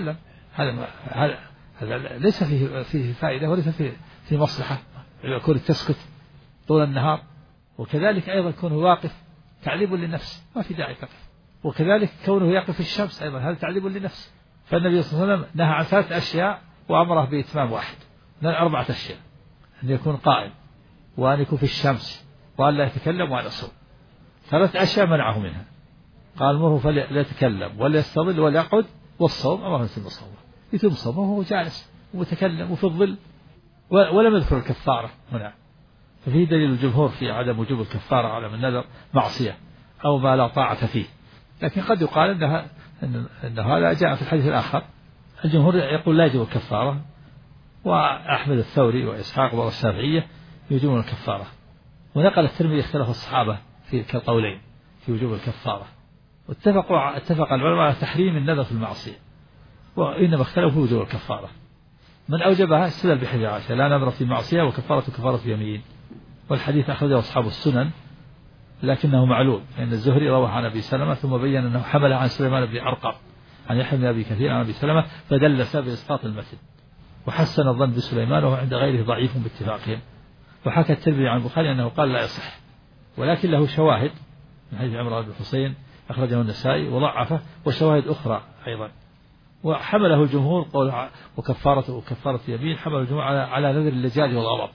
S2: هذا ليس فيه فائدة وليس فيه مصلحة، يكون تسكت طول النهار، وكذلك أيضا كونه واقف تعذيب للنفس، ما في داعي تقف، وكذلك كونه يقف في الشمس أيضا هذا تعذيب للنفس. فالنبي صلى الله عليه وسلم نهى عن 3 أشياء وأمره بإتمام 1، 4 أشياء: أن يكون قائم، وأن يكون في الشمس، وأن لا يتكلم، وأن يصوم. 3 أشياء منعه منها، قال مره فلا يتكلم ولا يستظل ولا يقعد، والصوم أمره يتم صومه، يتم صومه وهو جالس ومتكلم وفي الظل، ولم يذكر الكفارة هنا. ففي دليل الجمهور في عدم وجوب الكفارة على من نذر معصية أو ما لا طاعة فيه، لكن قد يقال أن هذا جاء في الحديث الآخر. الجمهور يقول لا يجب الكفارة، وأحمد الثوري وإسحاق والشافعية يجوبون الكفارة، ونقل الترمذي اختلاف الصحابة في كالقولين في وجوب الكفارة، اتفق العلماء على تحريم النذر في المعصية، وإنما اختلفوا في وجوب الكفارة. من أوجبها استدل بحديث عائشة لا نذر في معصية وكفارة كفارة يمين، والحديث أخرجه أصحاب السنن لكنه معلول، لأن الزهري رواه عن أبي سلمة ثم بين أنه حمل عن سليمان بن أرقم عن يحيى بن أبي كثير عن أبي سلمة فدلس بإسقاط المتن، وحسن الظن بسليمان وهو عند غيره ضعيف باتفاقهم. وحكى الترمذي عن البخاري أنه قال لا يصح، ولكن له شواهد من حديث عمران بن حسين أخرجه النسائي وضعفه، وشواهد أخرى أيضا. وحمله الجمهور قول وكفارة يمين، حمل الجمهور على نذر اللجاج والغضب،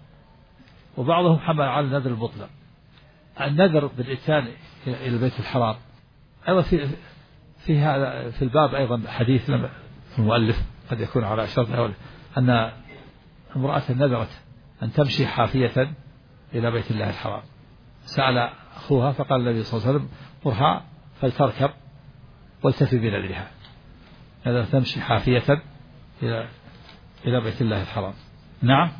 S2: وبعضهم حمل على نذر المطلق. النذر بالإتيان إلى البيت الحرام أيضا في هذا في الباب أيضا حديث المؤلف قد يكون على شرط أن امرأة نذرت أن تمشي حافية إلى بيت الله الحرام، سأل أخوها فقال النبي صلى الله عليه وسلم مرها فلتركب والتفي بنذرها، هذا تمشي حافية إلى بيت الله الحرام. نعم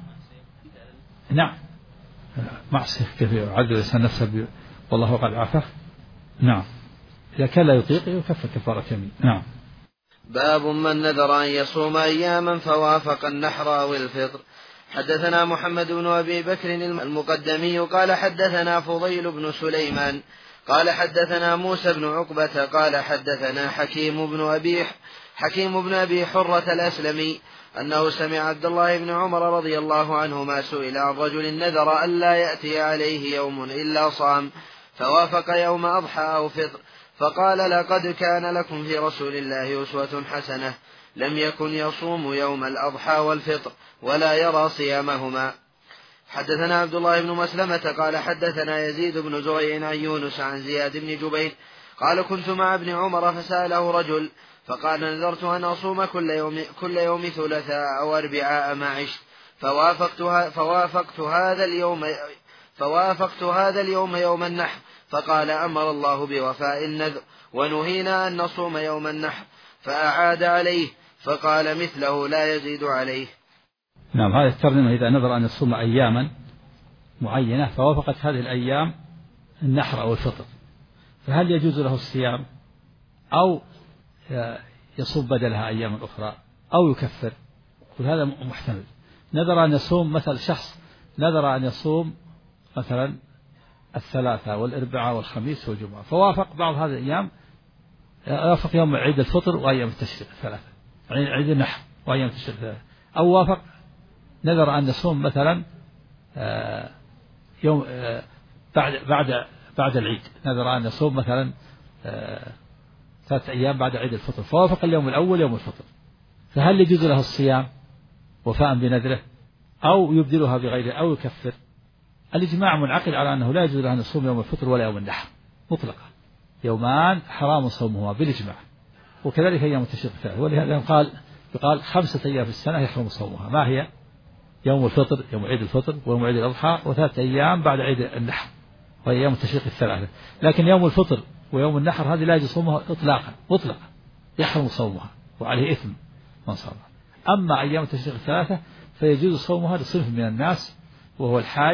S2: معصية كيف يعذب الإنسان نفسه والله قد عافاه. نعم إذا كان لا يطيق يكفر كفارة يمين. نعم.
S3: باب من نذر أن يصوم أياما فوافق النحر أو الفطر. حدثنا محمد بن أبي بكر المقدمي قال حدثنا فضيل بن سليمان قال حدثنا موسى بن عقبة قال حدثنا حكيم بن أبي حرة الأسلمي أنه سمع عبد الله بن عمر رضي الله عنهما سئل عن رجل نذر ألا يأتي عليه يوم إلا صام فوافق يوم أضحى أو فطر فقال لقد كان لكم في رسول الله أسوة حسنة لم يكن يصوم يوم الأضحى والفطر ولا يرى صيامهما. حدثنا عبد الله بن مسلمة قال حدثنا يزيد بن زريع عن يونس عن زياد بن جبير قال كنت مع ابن عمر فسأله رجل فقال نذرت أن أصوم كل يوم ثلاثاء أو أربعاء ما عشت فوافقت هذا اليوم يوم النحر فقال أمر الله بوفاء النذر ونهينا أن نصوم يوم النحر فأعاد عليه فقال مثله لا يزيد عليه.
S2: نعم. هذه الترجمة إذا نذر أن يصوم أياما معينة فوافقت هذه الأيام النحر أو الفطر فهل يجوز له الصيام أو يصوم بدلها أيام أخرى أو يكفر؟ وهذا محتمل. نذر أن يصوم مثل شخص نذر أن يصوم مثلا الثلاثة والأربعاء والخميس والجمعة فوافق بعض هذه الأيام وافق يوم عيد الفطر وأيام التشريق الثلاثة عيد النحر وأيام التشريق الثلاثة أو وافق نذر أن يصوم مثلا يوم بعد العيد نذر أن يصوم مثلا 3 أيام بعد عيد الفطر فوافق اليوم الأول يوم الفطر فهل يجوز له الصيام وفاء بنذره أو يبدلها بغيره أو يكفر؟ الإجماع منعقد على أنه لا يجوز له أن يصوم يوم الفطر ولا يوم النحر مطلقا، يومان حرام صومهما بالإجماع، وكذلك أيام التشريق الثلاثة. ولهذا يقال 5 أيام في السنة يحرم صومها، ما هي؟ يوم الفطر يوم عيد الفطر ويوم عيد الأضحى و3 أيام بعد عيد النحر وهي أيام التشريق الثلاثة. لكن يوم الفطر ويوم النحر هذه لا يجوز صومها مطلقا يحرم صومها وعليه إثم من صامها. أما أيام التشريق الثلاثة فيجوز صومها لصنف من الناس وهو الحاج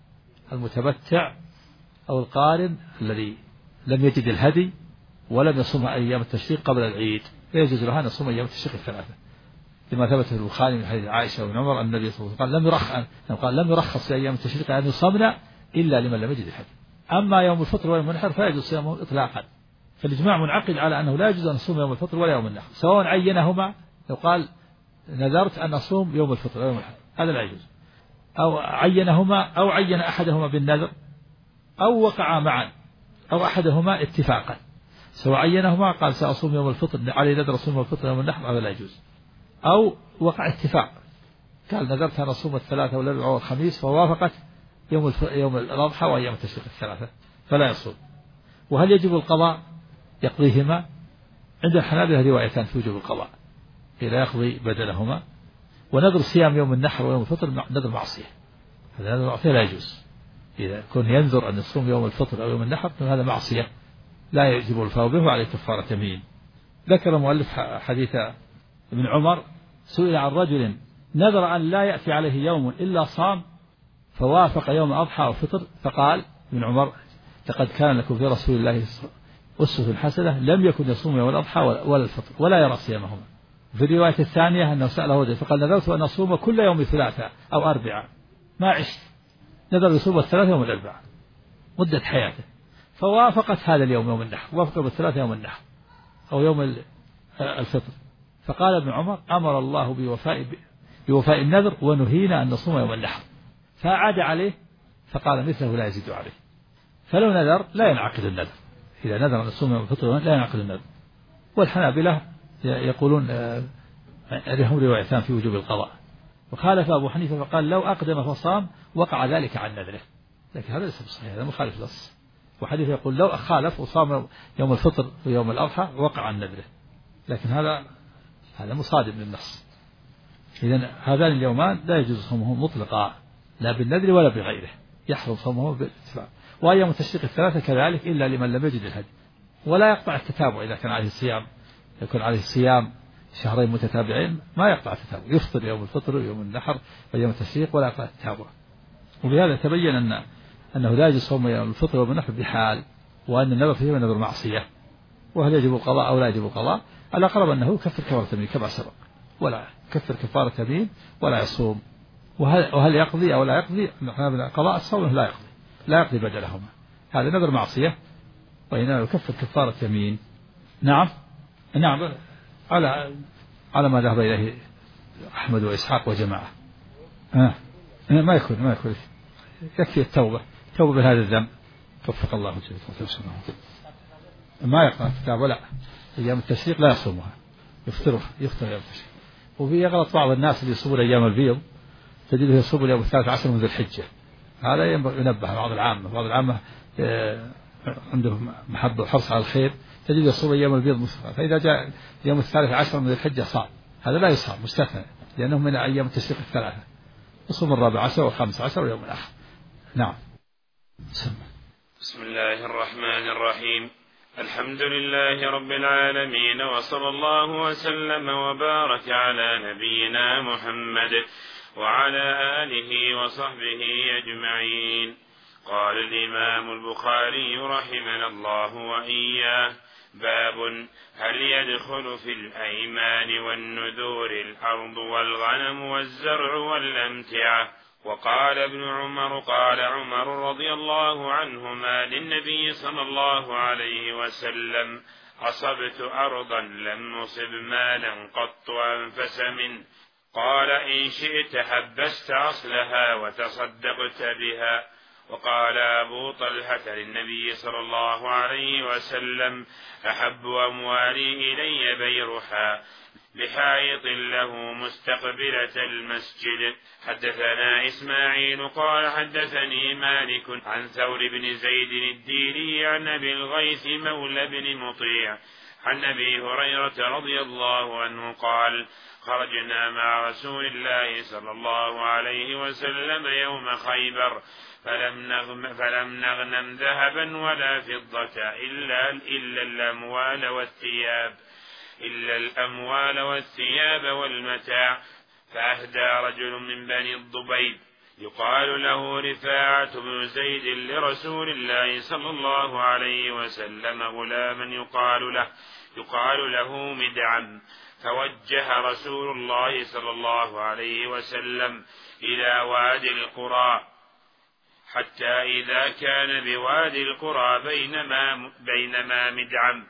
S2: المتمتع أو القارن الذي لم يجد الهدي ولم يصومها أيام التشريق قبل العيد فيجوز له أن يصوم أيام التشريق الثلاثة لما ثبت في البخاري من حديث عائشة وابن عمر أن النبي صلى الله عليه وسلم قال لم يرخص في أيام التشريق أن يصومنا إلا لمن لم يجد الهدي. أما يوم الفطر ويوم النحر فيجوز صيامه إطلاقا. فالإجماع منعقد على أنه لا يجوز أن نصوم يوم الفطر ولا يوم النحر سواء عينهما لو قال نذرت أن أصوم يوم الفطر ويوم النحر هذا لا يجوز، أو عينهما أو عين أحدهما بالنذر أو وقعا معا أو أحدهما اتفاقا، سواء عينهما قال سأصوم يوم الفطر علي نذر أصوم يوم الفطر يوم النحر هذا لا يجوز، أو وقع اتفاق قال نذرت أن أصوم الثلاثة والأربعاء والخميس فوافقت يوم الأضحى وأيام التشريق الثلاثة فلا يصوم. وهل يجب القضاء؟ يقضيهما. عند الحنابلة روايتان في وجوب القضاء إذا يقضي بدلهما. ونذر صيام يوم النحر ويوم الفطر نذر معصية، هذا نذر معصية لا يجوز. إذا كن ينذر أن يصوم يوم الفطر أو يوم النحر هذا معصية لا يجب الوفاء به وعليه كفارة يمين. ذكر المؤلف حديث ابن عمر سئل عن رجل نذر أن لا يأتي عليه يوم إلا صام فوافق يوم أضحى وفطر فقال ابن عمر لقد كان لكم في رسول الله أسوة حسنة لم يكن يصوم يوم الأضحى ولا الفطر ولا يرى صيامهما. في الرواية الثانية أنه سأله رجل فقال نذرت أن أصوم كل يوم ثلاثاء أو أربعاء ما عشت، نذر يصوم الثلاثة يوم الأربعاء مدة حياته فوافقت هذا اليوم يوم النحر وافق بالثلاثة يوم النحر أو يوم الفطر فقال ابن عمر أمر الله بوفاء النذر ونهينا أن نصوم يوم النحر فأعاد عليه فقال مثله لا يزيد عليه. فلو نذر لا ينعقد النذر، إذا نذر أن يصوم يوم الفطر لا ينعقد النذر. والحنابلة يقولون لهم روايتان في وجوب القضاء، وخالف أبو حنيفة فقال لو أقدم فصام وقع ذلك عن نذره، لكن هذا ليس بصحيح، هذا مخالف للنص وحديث يقول لو خالف وصام يوم الفطر ويوم الأضحى وقع عن نذره، لكن هذا مصادم للنص. إذن هذان اليومان لا يجوز صومه مطلقا لا بالنذر ولا بغيره، يحرم صومه بالاتفاق. وأيام التشريق الثلاثة كذلك إلا لمن لم يجد الهدي، ولا يقطع التتابع إذا كان عليه الصيام، يكون عليه الصيام شهرين متتابعين ما يقطع التتابع، يفطر يوم الفطر ويوم النحر ويوم التشريق ولا يقطع التتابع. وبهذا تبين أنه لا يجوز صوم يوم الفطر ويوم النحر بحال، وأن النذر فيه نذر معصية، وهل يجب القضاء أو لا يجب القضاء؟ الأقرب أنه كفر كفارة يمين كما سبق، ولا كفر كفارة يمين ولا يصوم. وهل يقضي أو لا يقضي؟ قضاء الصوم لا يقضي بدلهما، هذا نذر معصية وإنما يكفر كفارة يمين. نعم على ما ذهب إليه أحمد وإسحاق وجماعة. ما يكون يكفي التوبة من هذا الذنب. توفق الله جل ما يقرأ الكتاب ولا أيام التشريق لا يصومها، يفطر يوم التشريق. وفي يغلط بعض الناس اللي يصومون أيام البيض تجده يصوم اليوم 13 من ذي الحجة، هذا ينبه بعض العامة عندهم محبة وحرص على الخير، تجد يصوم أيام البيض مصفى، فإذا جاء يوم 13 من ذي الحجة صام، هذا لا يصام مستثنى لأنه من أيام التشريق الثلاثة، يصوم 14 و15 ويوم الآخر. نعم.
S4: بسم الله الرحمن الرحيم. الحمد لله رب العالمين، وصلى الله وسلم وبارك على نبينا محمد وعلى آله وصحبه أجمعين. قال الإمام البخاري رحمنا الله وإياه: باب هل يدخل في الأيمان والنذور الأرض والغنم والزرع والأمتعة؟ وقال ابن عمر قال عمر رضي الله عنهما للنبي صلى الله عليه وسلم: أصبت أرضا لم نصب مالا قط أنفس منه. قال: إن شئت حبست أصلها وتصدقت بها. وقال أبو طلحة للنبي صلى الله عليه وسلم: أحب أموالي إلي بيرها بحائط له مستقبلة المسجد. حدثنا إسماعيل قال حدثني مالك عن ثور بن زيد الديلي عن أبي الغيث مولى بن مطيع عن أبي هريرة رضي الله عنه قال: خرجنا مع رسول الله صلى الله عليه وسلم يوم خيبر فلم نغنم ذهبا ولا فضة إلا الأموال والثياب والمتاع. فأهدى رجل من بني الضبيب يقال له رفاعة بن زيد لرسول الله صلى الله عليه وسلم غلاما يقال له مدعم. فوجه رسول الله صلى الله عليه وسلم إلى وادي القرى، حتى إذا كان بوادي القرى بينما مدعم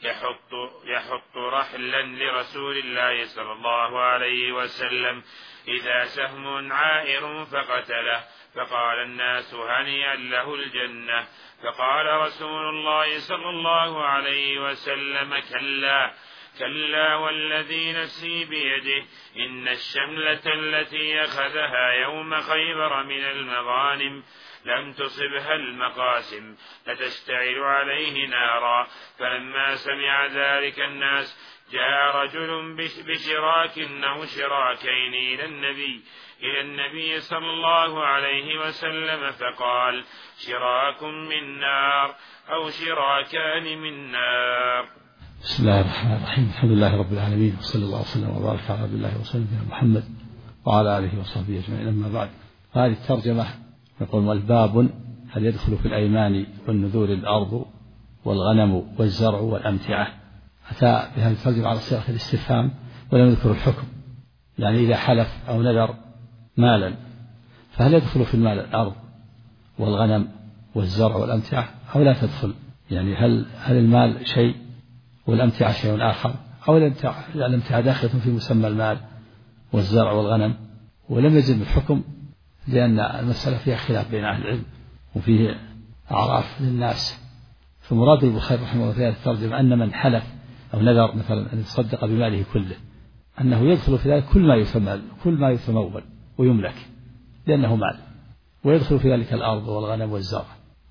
S4: يحط رحلا لرسول الله صلى الله عليه وسلم إذا سهم عائر فقتله، فقال الناس: هنيئا له الجنة. فقال رسول الله صلى الله عليه وسلم: كلا والذي نفسي بيده إن الشملة التي أخذها يوم خيبر من المغانم لم تصبها المقاسم لتشتعل عليه نارا. فلما سمع ذلك الناس جاء رجل بشراك أو شراكين إلى النبي صلى الله عليه وسلم فقال: شراك من نار أو شراكان من نار.
S2: بسم الله الرحمن الرحيم. الحمد لله رب العالمين، وصلى الله وسلم وبارك على عبد الله ورسوله محمد وعلى آله وصحبه أجمعين. أما بعد، هذه الترجمة يقول: الباب هل يدخل في الأيمان والنذور الأرض والغنم والزرع والأمتعة. أتى بهذه الترجمة على صيغة الاستفهام ولم يذكر الحكم، يعني إذا حلف أو نذر مالا فهل يدخل في المال الأرض والغنم والزرع والأمتعة أو لا تدخل؟ يعني هل المال شيء والأمتعة شيء آخر، أو الأمتعة داخلة في مسمى المال والزرع والغنم؟ ولم يجد الحكم لأن المسألة فيها خلاف بين أهل العلم وفيه أعراف للناس. فمراد البخاري رحمه الله في هذه الترجمة أن من حلف أو نذر مثلا أن يتصدق بماله كله أنه يدخل في ذلك كل ما يتمول ويملك لأنه مال، ويدخل في ذلك الأرض والغنم والزرع.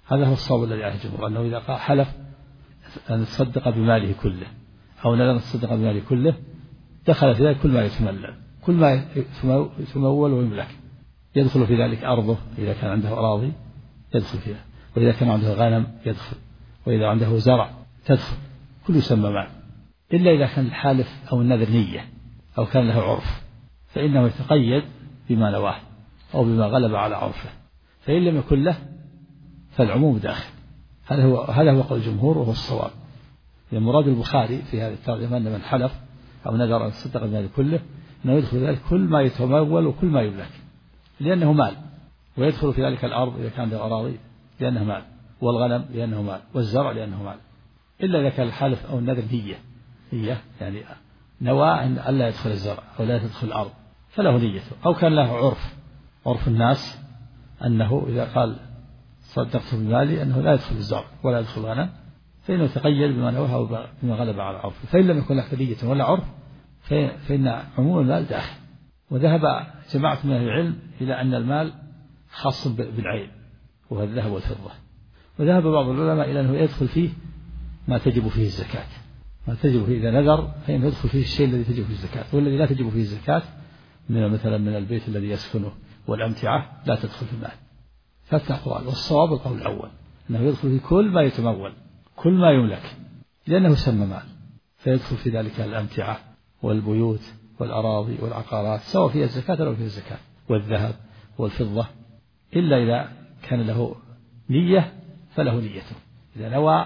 S2: هذا هو الصواب الذي عليه الجمهور، أنه إذا حلف أن يتصدق بماله كله أو نذر أن يتصدق بماله كله دخل في ذلك كل ما يتملل، كل ما يتمول ويملك، يدخل في ذلك أرضه إذا كان عنده أراضي يدخل فيها، وإذا كان عنده غنم يدخل، وإذا عنده زرع تدخل، كل يسمى مال، إلا إذا كان الحالف أو النذر نية أو كان له عرف فإنه يتقيد بما نواه أو بما غلب على عرفه، فإن لم يكن له فالعموم داخل. هذا هو قول الجمهور وهو الصواب. مراد البخاري في هذه الترجمة أن من حلف أو نذر أن يتصدق بمال كله أنه يدخل في ذلك كل ما يتمول وكل ما يملك لأنه مال، ويدخل في ذلك الأرض إذا كان له أراضي لأنه مال، والغنم لأنه مال، والزرع لأنه مال، إلا إذا كان الحالف أو النذر نية يعني نوى أن ألا يدخل الزرع أو لا تدخل الأرض فله نيته، أو كان له عرف الناس أنه إذا قال صدقت بمالي أنه لا يدخل الزرع ولا يدخل الغنم فإنه يتقيد بما نواه أو بما غلب على عرفه، فإن لم يكن له نية ولا عرف فإن عموم المال داخل. وذهب جماعة من العلم إلى أن المال خاص بالعين وهو الذهب والفضة، وذهب بعض العلماء إلى أنه يدخل فيه ما تجب فيه الزكاة، ما تجب فيه إذا نذر فإنه يدخل فيه الشيء الذي تجب فيه الزكاة، والذي لا تجب فيه الزكاة مثلا من البيت الذي يسكنه والأمتعة لا تدخل في المال. ثلاثة أقوال، والصواب القول الأول أنه يدخل في كل ما يتمول كل ما يملك لأنه سمى مال، فيدخل في ذلك الأمتعة والبيوت والأراضي والعقارات سواء فيها الزكاة أو فيها الزكاة، والذهب والفضة، إلا إذا كان له نية فله نيته، إذا نوى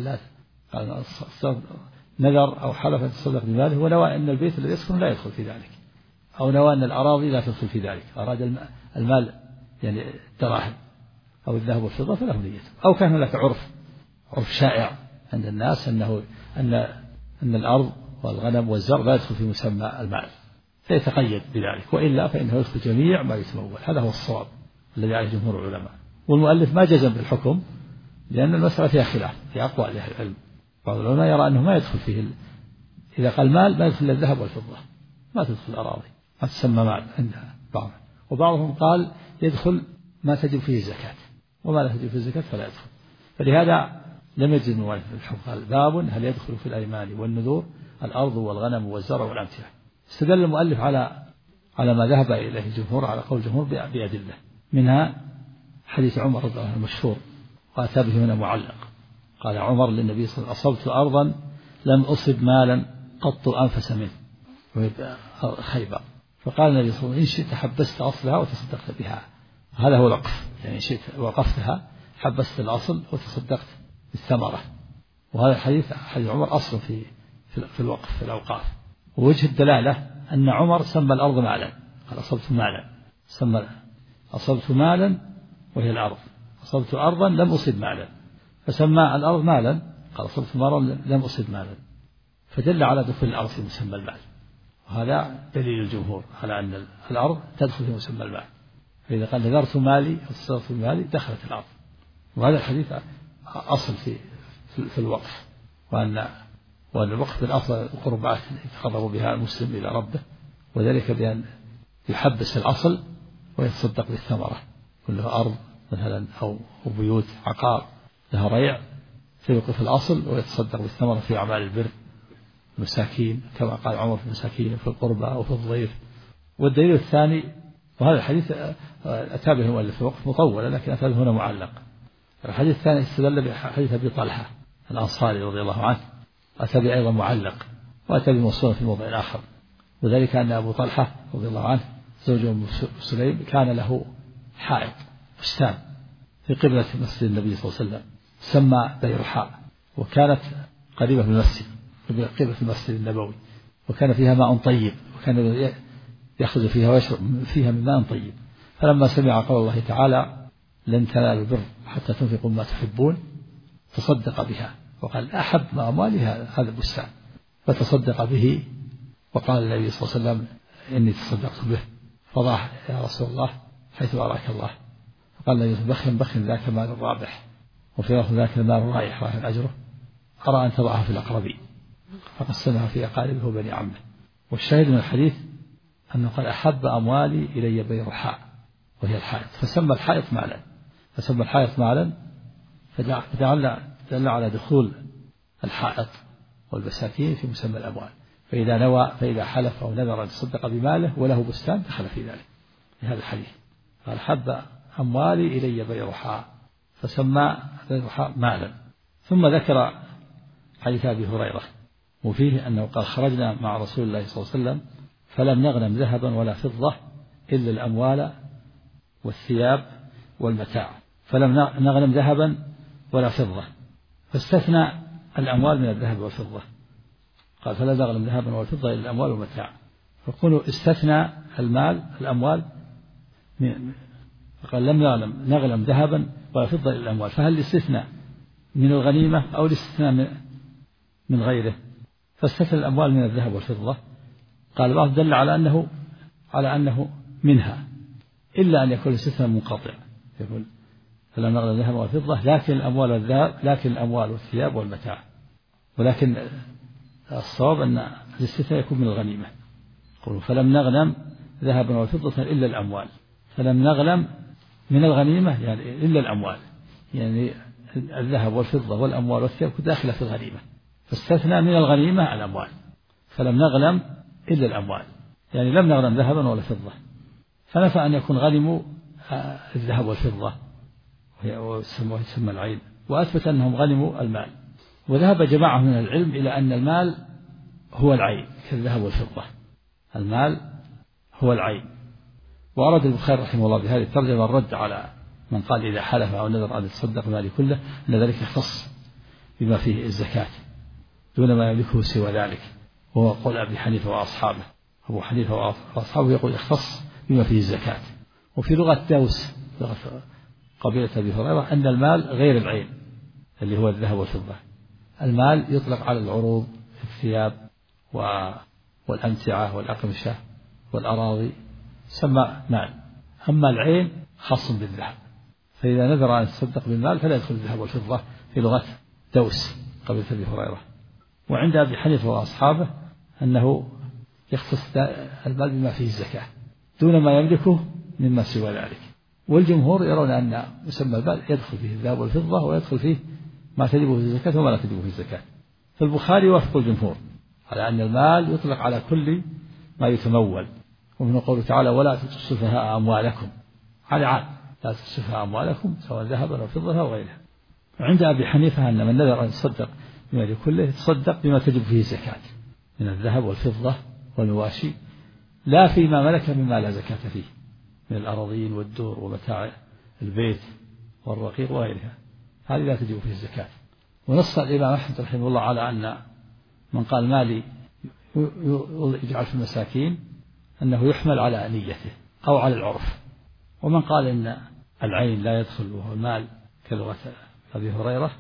S2: نذر أو حلف أن يتصدق بماله ونوى أن البيت الذي يسكن لا يدخل في ذلك، أو نوى أن الأراضي لا تدخل في ذلك، أراد المال يعني دراهم أو الذهب والفضة فله نيته، أو كان هناك عرف شائع عند الناس أن الأرض والغنم والزرع لا يدخل في مسمى المال فيتقيد بذلك، وإلا فإنه يدخل جميع ما يتمول. هذا هو الصواب الذي عليه جمهور العلماء، والمؤلف ما جزم بالحكم لأن المسألة فيها خلاف في أقوال أهل العلم. بعض العلماء يرى أنه ما يدخل فيه إذا قال مال ما يدخل الذهب والفضة، ما تدخل الأراضي، ما تسمى مال عند بعضهم، وبعضهم قال يدخل ما تجب فيه الزكاة، وما لا تجب فيه الزكاة فلا يدخل. فلهذا لم يجزم المؤلف بالحكم، قال باب هل يدخل في الأيمان والنذور الأرض والغنم والزرع والأمتعة. استدل المؤلف على ما ذهب إليه الجمهور على قول الجمهور بأدلة، منها حديث عمر رضي الله عنه المشهور وأتى به هنا معلق، قال عمر للنبي صلى الله عليه وسلم: أصبت أرضا لم أصب مالا قط أنفس منه، خيبر. فقال النبي صلى الله عليه وسلم: إن شئت حبست أصلها وتصدقت بها. هذا هو الوقف، يعني إن شئت وقفتها حبست الأصل وتصدقت بالثمرة. وهذا حديث عمر أصل في الوقف في الأوقاف. ووجه الدلالة أن عمر سمى الأرض مالا، قال أصبت مالا، أصبت مالا وهي الأرض، أصبت أرضا لم أصب مالا، فسمى الأرض مالا، قال أصبت مرا لم أصب مالا، فدل على دخول الأرض في مسمى المال. وهذا دليل الجمهور على أن الأرض تدخل في مسمى المال، فإذا قال نذرت مالي أو تصدقت بمالي دخلت الأرض. وهذا الحديث أصل في الوقف، وأن الوقف بالأصل القربات يتقرب بها المسلم إلى ربه، وذلك بأن يحبس الأصل ويتصدق بالثمرة، كلها أرض مثلا أو بيوت عقار لها ريع، فيوقف الأصل ويتصدق بالثمرة في أعمال البر، المساكين كما قال عمر في المساكين في القربى أو في الضيف. والدليل الثاني، وهذا الحديث أتى به المؤلف في وقف مطولة لكن أتى به هنا معلق. الحديث الثاني استدل بحديث أبي طلحة الأنصاري رضي الله عنه، أتى به أيضا معلق، وأتى بموصول في موضع آخر، وذلك أن أبو طلحة رضي الله عنه زوج أم سليم كان له حائط بستان في قبلة مسجد النبي صلى الله عليه وسلم سمى بيرحاء، وكانت قريبة من المسجد قبلة المسجد النبوي، وكان فيها ماء طيب، وكان يأخذ فيها ويشرب فيها من ماء طيب. فلما سمع قول الله تعالى: لن تنالوا البر حتى تنفقوا ما تحبون، تصدق بها، وقال: أحب ما أموالي هذا البستان، فتصدق به. وقال النبي صلى الله عليه وسلم: إني تصدقت به. فضاح: يا رسول الله حيث أراك الله. فقال النبي: بخن ذاك مال رابح، وفي لفظ ذاك المال رايح أجره، أرى أن تضعها في الأقربين، فقسمها في أقاربه وبني عمه. والشاهد من الحديث أنه قال: أحب أموالي إلي بيرحاء، وهي الحائط، فسمى الحائط مالا، فدل على دخول الحائط والبساتين في مسمى الأموال. فإذا حلف أو نذر أن يتصدق بماله وله بستان دخل في ذلك في هذا الحديث. قال حب أموالي إلي بيرحاء، فسمى بيرحاء مالا. ثم ذكر حديث أبي هريرة وفيه أنه قال خرجنا مع رسول الله صلى الله عليه وسلم فلم نغنم ذهبا ولا فضة إلا الأموال والثياب والمتاع، فلم نغنم ذهبا ولا فضة، فاستثنى الأموال من الذهب والفضة. قال فلا نغنم ذهبا ولا فضة إلا الأموال والمتاع، فكونوا استثنى الأموال قال لم نغنم ذهبا ولا فضة إلا الأموال، فهل الاستثناء من الغنيمة أو الاستثناء من غيره؟ فاستثنى الأموال من الذهب والفضة. قال بعض دل على أنه منها، إلا أن يكون الاستثناء منقطع، يقول فلا نغنم ذهبا ولا فضة لكن الأموال والذهب، لكن الأموال والثياب والمتاع. ولكن الصواب أن الاستثناء يكون من الغنيمة. يقول فلم نغنم ذهبا ولا فضة إلا الأموال، فلم نغنم من الغنيمة يعني إلا الأموال، يعني الذهب والفضة والأموال والثياب داخلة في الغنيمة، فاستثنى من الغنيمة الأموال، فلم نغنم إلا الأموال، يعني لم نغنم ذهبا ولا فضة، فنفى أن يكون غنموا الذهب والفضة ويسمى العين، وأثبت أنهم غنموا المال. وذهب جماعة من العلم إلى أن المال هو العين كالذهب والفضة، المال هو العين. وأراد البخاري رحمه الله بهذه الترجمة الرد على من قال إذا حلف أو نذر أن يتصدق ماله كله أن ذلك يختص بما فيه الزكاة دون ما يملكه سوى ذلك، وهو قول أبي حنيفة وأصحابه. أبو حنيفة وأصحابه يقول يختص بما فيه الزكاة. وفي لغة داوس لغة قبيلة أبي هريرة أن المال غير العين اللي هو الذهب والفضة، المال يطلق على العروض الثياب والأمتعة والأقمشة والأراضي سمى مال، أما العين خاص بالذهب، فإذا نذر أن يتصدق بالمال فلا يدخل الذهب والفضة في لغة دوس قبيلة أبي هريرة. وعند أبي حنيفة وأصحابه أنه يختص المال بما فيه الزكاة دون ما يملكه مما سوى ذلك. والجمهور يرون أن مسمى المال يدخل فيه الذهب والفضة ويدخل فيه ما تجب في الزكاة وما لا تجب في الزكاة. فالبخاري وافق الجمهور على أن المال يطلق على كل ما يتمول، ومن قوله تعالى ولا تؤتوا السفهاء أموالكم، على عام لا تؤتوا السفهاء أموالكم سواء ذهبا أو فضة أو غيرها. وعند أبي حنيفة أن من نذر أن يتصدق بما كله يتصدق بما تجب فيه الزكاة من الذهب والفضة والمواشي، لا فيما ملك مما لا زكاة فيه من الأراضين والدور ومتاع البيت والرقيق وغيرها، هذه لا تجب فيه الزكاة. ونص الإمام أحمد رحمه الله على أن من قال مالي يجعل في المساكين أنه يحمل على نيته أو على العرف. ومن قال إن العين لا يدخل وهو المال كلغة أبي هريرة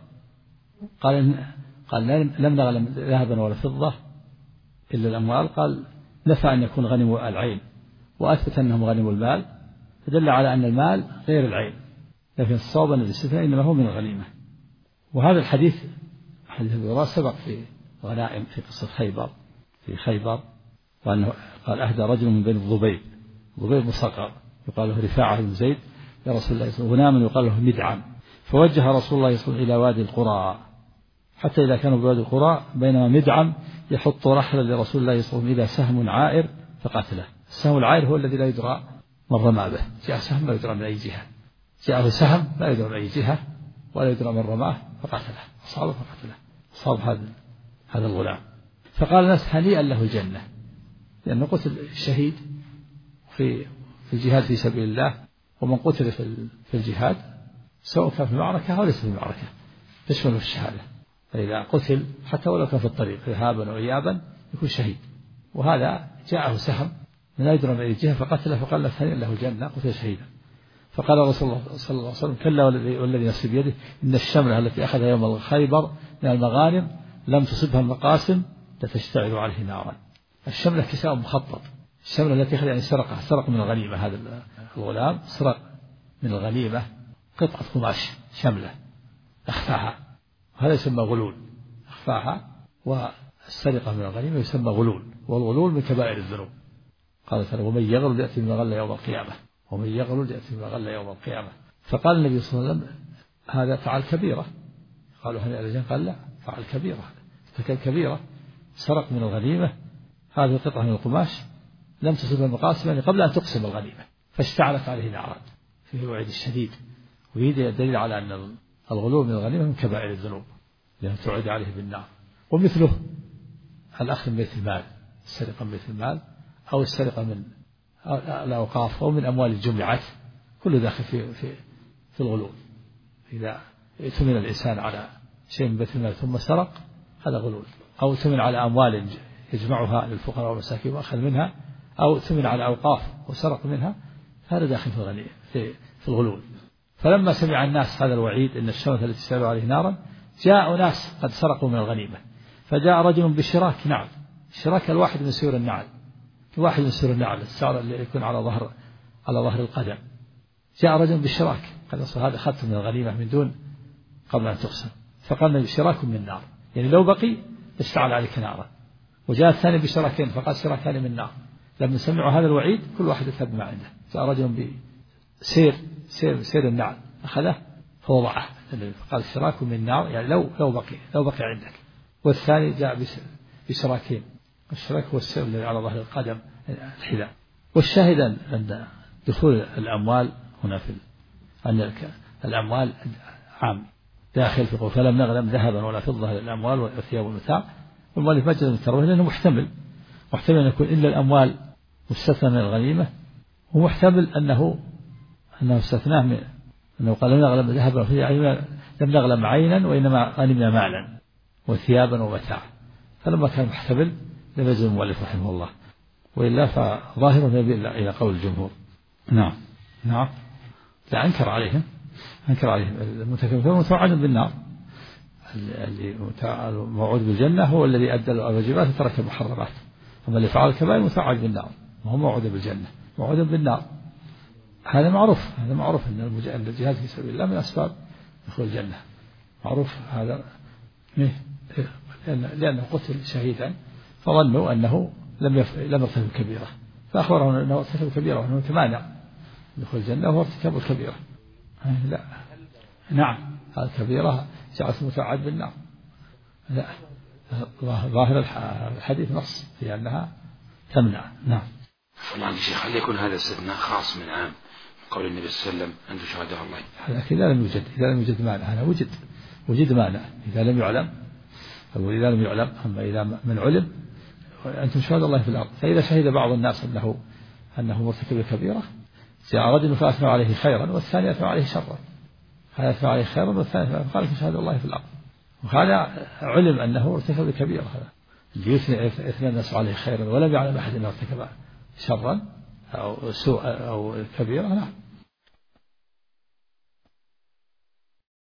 S2: قال لم نغنم ذهبا ولا فضة إلا الأموال، قال نفى أن يكون غنموا العين وأثبت أنهم غنموا المال، فدل على أن المال غير العين، لكن الصواب أن الاستثناء إنما هو من الغنيمة. وهذا الحديث حديث أبي هريرة سبق في غنائم في قصة خيبر، وأنه قال أهدى رجل من بين الضبيب بن صقر يقال له رفاعة بن زيد يا رسول الله صلى الله عليه وسلم غناما يقال له مدعم، فوجه رسول الله صلى الله عليه وسلم إلى وادي القرى، حتى إذا كانوا بوادي القرى بينما مدعم يحط رحلا لرسول الله صلى الله عليه وسلم إلى سهم عائر فقتله. السهم العائر هو الذي لا يدرى من رمى به، جاء سهم لا يدرى من أي جهة، جاءه سهم لا يدرى من أي جهة ولا يدرى من رماه فقتله، أصابه فقتله، أصاب هذا الغلام. فقال الناس هنيئا له الجنة، لأنه قتل الشهيد في الجهاد في سبيل الله، ومن قتل في الجهاد سواء كان في المعركة أو ليس في المعركة تشمل في الشهادة، فإذا قتل حتى ولو كان في الطريق ذهابا وإيابا يكون شهيد. وهذا جاءه سهم لا يدرى من أي جهة فقتله، فقال هنيئا له الجنة قتل شهيدا. فقال رسول الله صلى الله عليه وسلم كلا والذي نفسي بيده إن الشملة التي أخذها يوم خيبر من المغانم لم تصبها المقاسم لتشتعل عليه نارا. الشملة كساء مخطط، الشملة التي أخذ يعني سرق من الغنيمة، هذا الغلام سرق من الغنيمة قطعة قماش شملة أخفاها، هذا يسمى غلول، أخفاها. والسرقة من الغنيمة يسمى غلول، والغلول من كبائر الذنوب. قال تعالى ومن يغلل يأتي بما غل يوم القيامة، ومن يغلل يأتي بما غل يوم القيامة. فقال النبي صلى الله عليه وسلم هذا فعل كبيرة. قالوا هل الرجال؟ قال لا، فعل كبيرة، ارتكب كبيرة، سرق من الغنيمة هذه قطعة من القماش لم تصب المقاسم يعني قبل أن تقسم الغنيمة، فاشتعلت عليه نارا. فيه الوعيد الشديد، وهذا الدليل على أن الغلو من الغنيمة من كبائر الذنوب لأن تعود عليه بالنار. ومثله الأخذ من بيت المال، السرقة من بيت المال أو السرقة من الأوقاف أو من أموال الجمعات، كل داخل في الغلو. إذا ائتمن الإنسان على شيء من بيت المال ثم سرق هذا غلول، أو ائتمن على أموال يجمعها للفقراء والمساكين وأخذ منها، أو ائتمن على أوقاف وسرق منها، هذا داخل في الغلول. فلما سمع الناس هذا الوعيد إن الشمس التي سألوا عليه نارا، جاء ناس قد سرقوا من الغنيمة، فجاء رجل بشراك نعل، شراك الواحد من سيور النعل، واحد من سيور النعل السعر اللي يكون على ظهر القدم. جاء رجل بشراك قال هذا أخذت من الغنيمة من دون قبل أن تقسم، فقال بشراك من نار، يعني لو بقي اشتعل عليك نارا. وجاء الثاني بشراكين فقال شراكان من نار. لما سمعوا هذا الوعيد كل واحد يذهب ما عنده. جاء رجل بسير النعل أخذه فوضعه، فقال شراك من نار، يعني لو بقي عندك. والثاني جاء بشراكين، الشراك هو السير الذي على ظهر القدم الحذاء. والشاهد أن دخول الأموال هنا أن الأموال عام داخل في قول فلم نغنم ذهبا ولا فضة الأموال والثياب والمتاع. والمؤلف مجد من الترويه لأنه محتمل أن يكون إلا الأموال مستثنى من الغنيمة، ومحتمل أنه استثناه من أنه قال لم نغنم ذهبا لم نغنم عينا وإنما غنمنا مالا وثيابا ومتاع. فلما كان محتمل لم يجد المؤلف رحمه الله، وإلا فظاهره يبي إلى قول الجمهور. نعم لا أنكر عليهم المتكلم متوعد بالنار. الموعود بالجنة هو الذي أدى الواجبات وترك المحرمات، أما اللي فعل الكبائر متوعد بالنار، وهو موعود بالجنة موعود بالنار. هذا معروف أن الجهاد في سبيل الله من أسباب دخول الجنة، معروف هذا، لأنه قتل شهيدا فظنوا أنه لم يرتكب كبيرة، فأخبرهم أنه ارتكب كبيرة وأنه يتمانع دخول الجنة وهو ارتكاب الكبيرة. لا نعم هذه كبيرة جعلت متوعد بالنار. لا ظاهر الحديث نص في أنها تمنع. نعم.
S5: فضلا شيخ هل يكون هذا استثناء خاص من عام قول النبي صلى الله عليه وسلم أنتم شهداء الله؟
S2: لكن إذا لم يوجد مانع، هذا وجد مانع إذا لم يعلم، أو إذا لم يعلم. أما إذا من علم أنتم شهداء الله في الأرض، فإذا شهد بعض الناس أنه مرتكب كبيرة، جاء رجل فأثنى عليه خيرا والثاني أثنى عليه شرا، هذا أثنى عليه خيرا والثاني قال شهداء الله في الأرض، وهذا علم أنه ارتكب كبيرة. هذا اللي يثنى الناس عليه خيرا ولم يعلم أحد أنه ارتكب شرا أو سوء أو كبيرة، نعم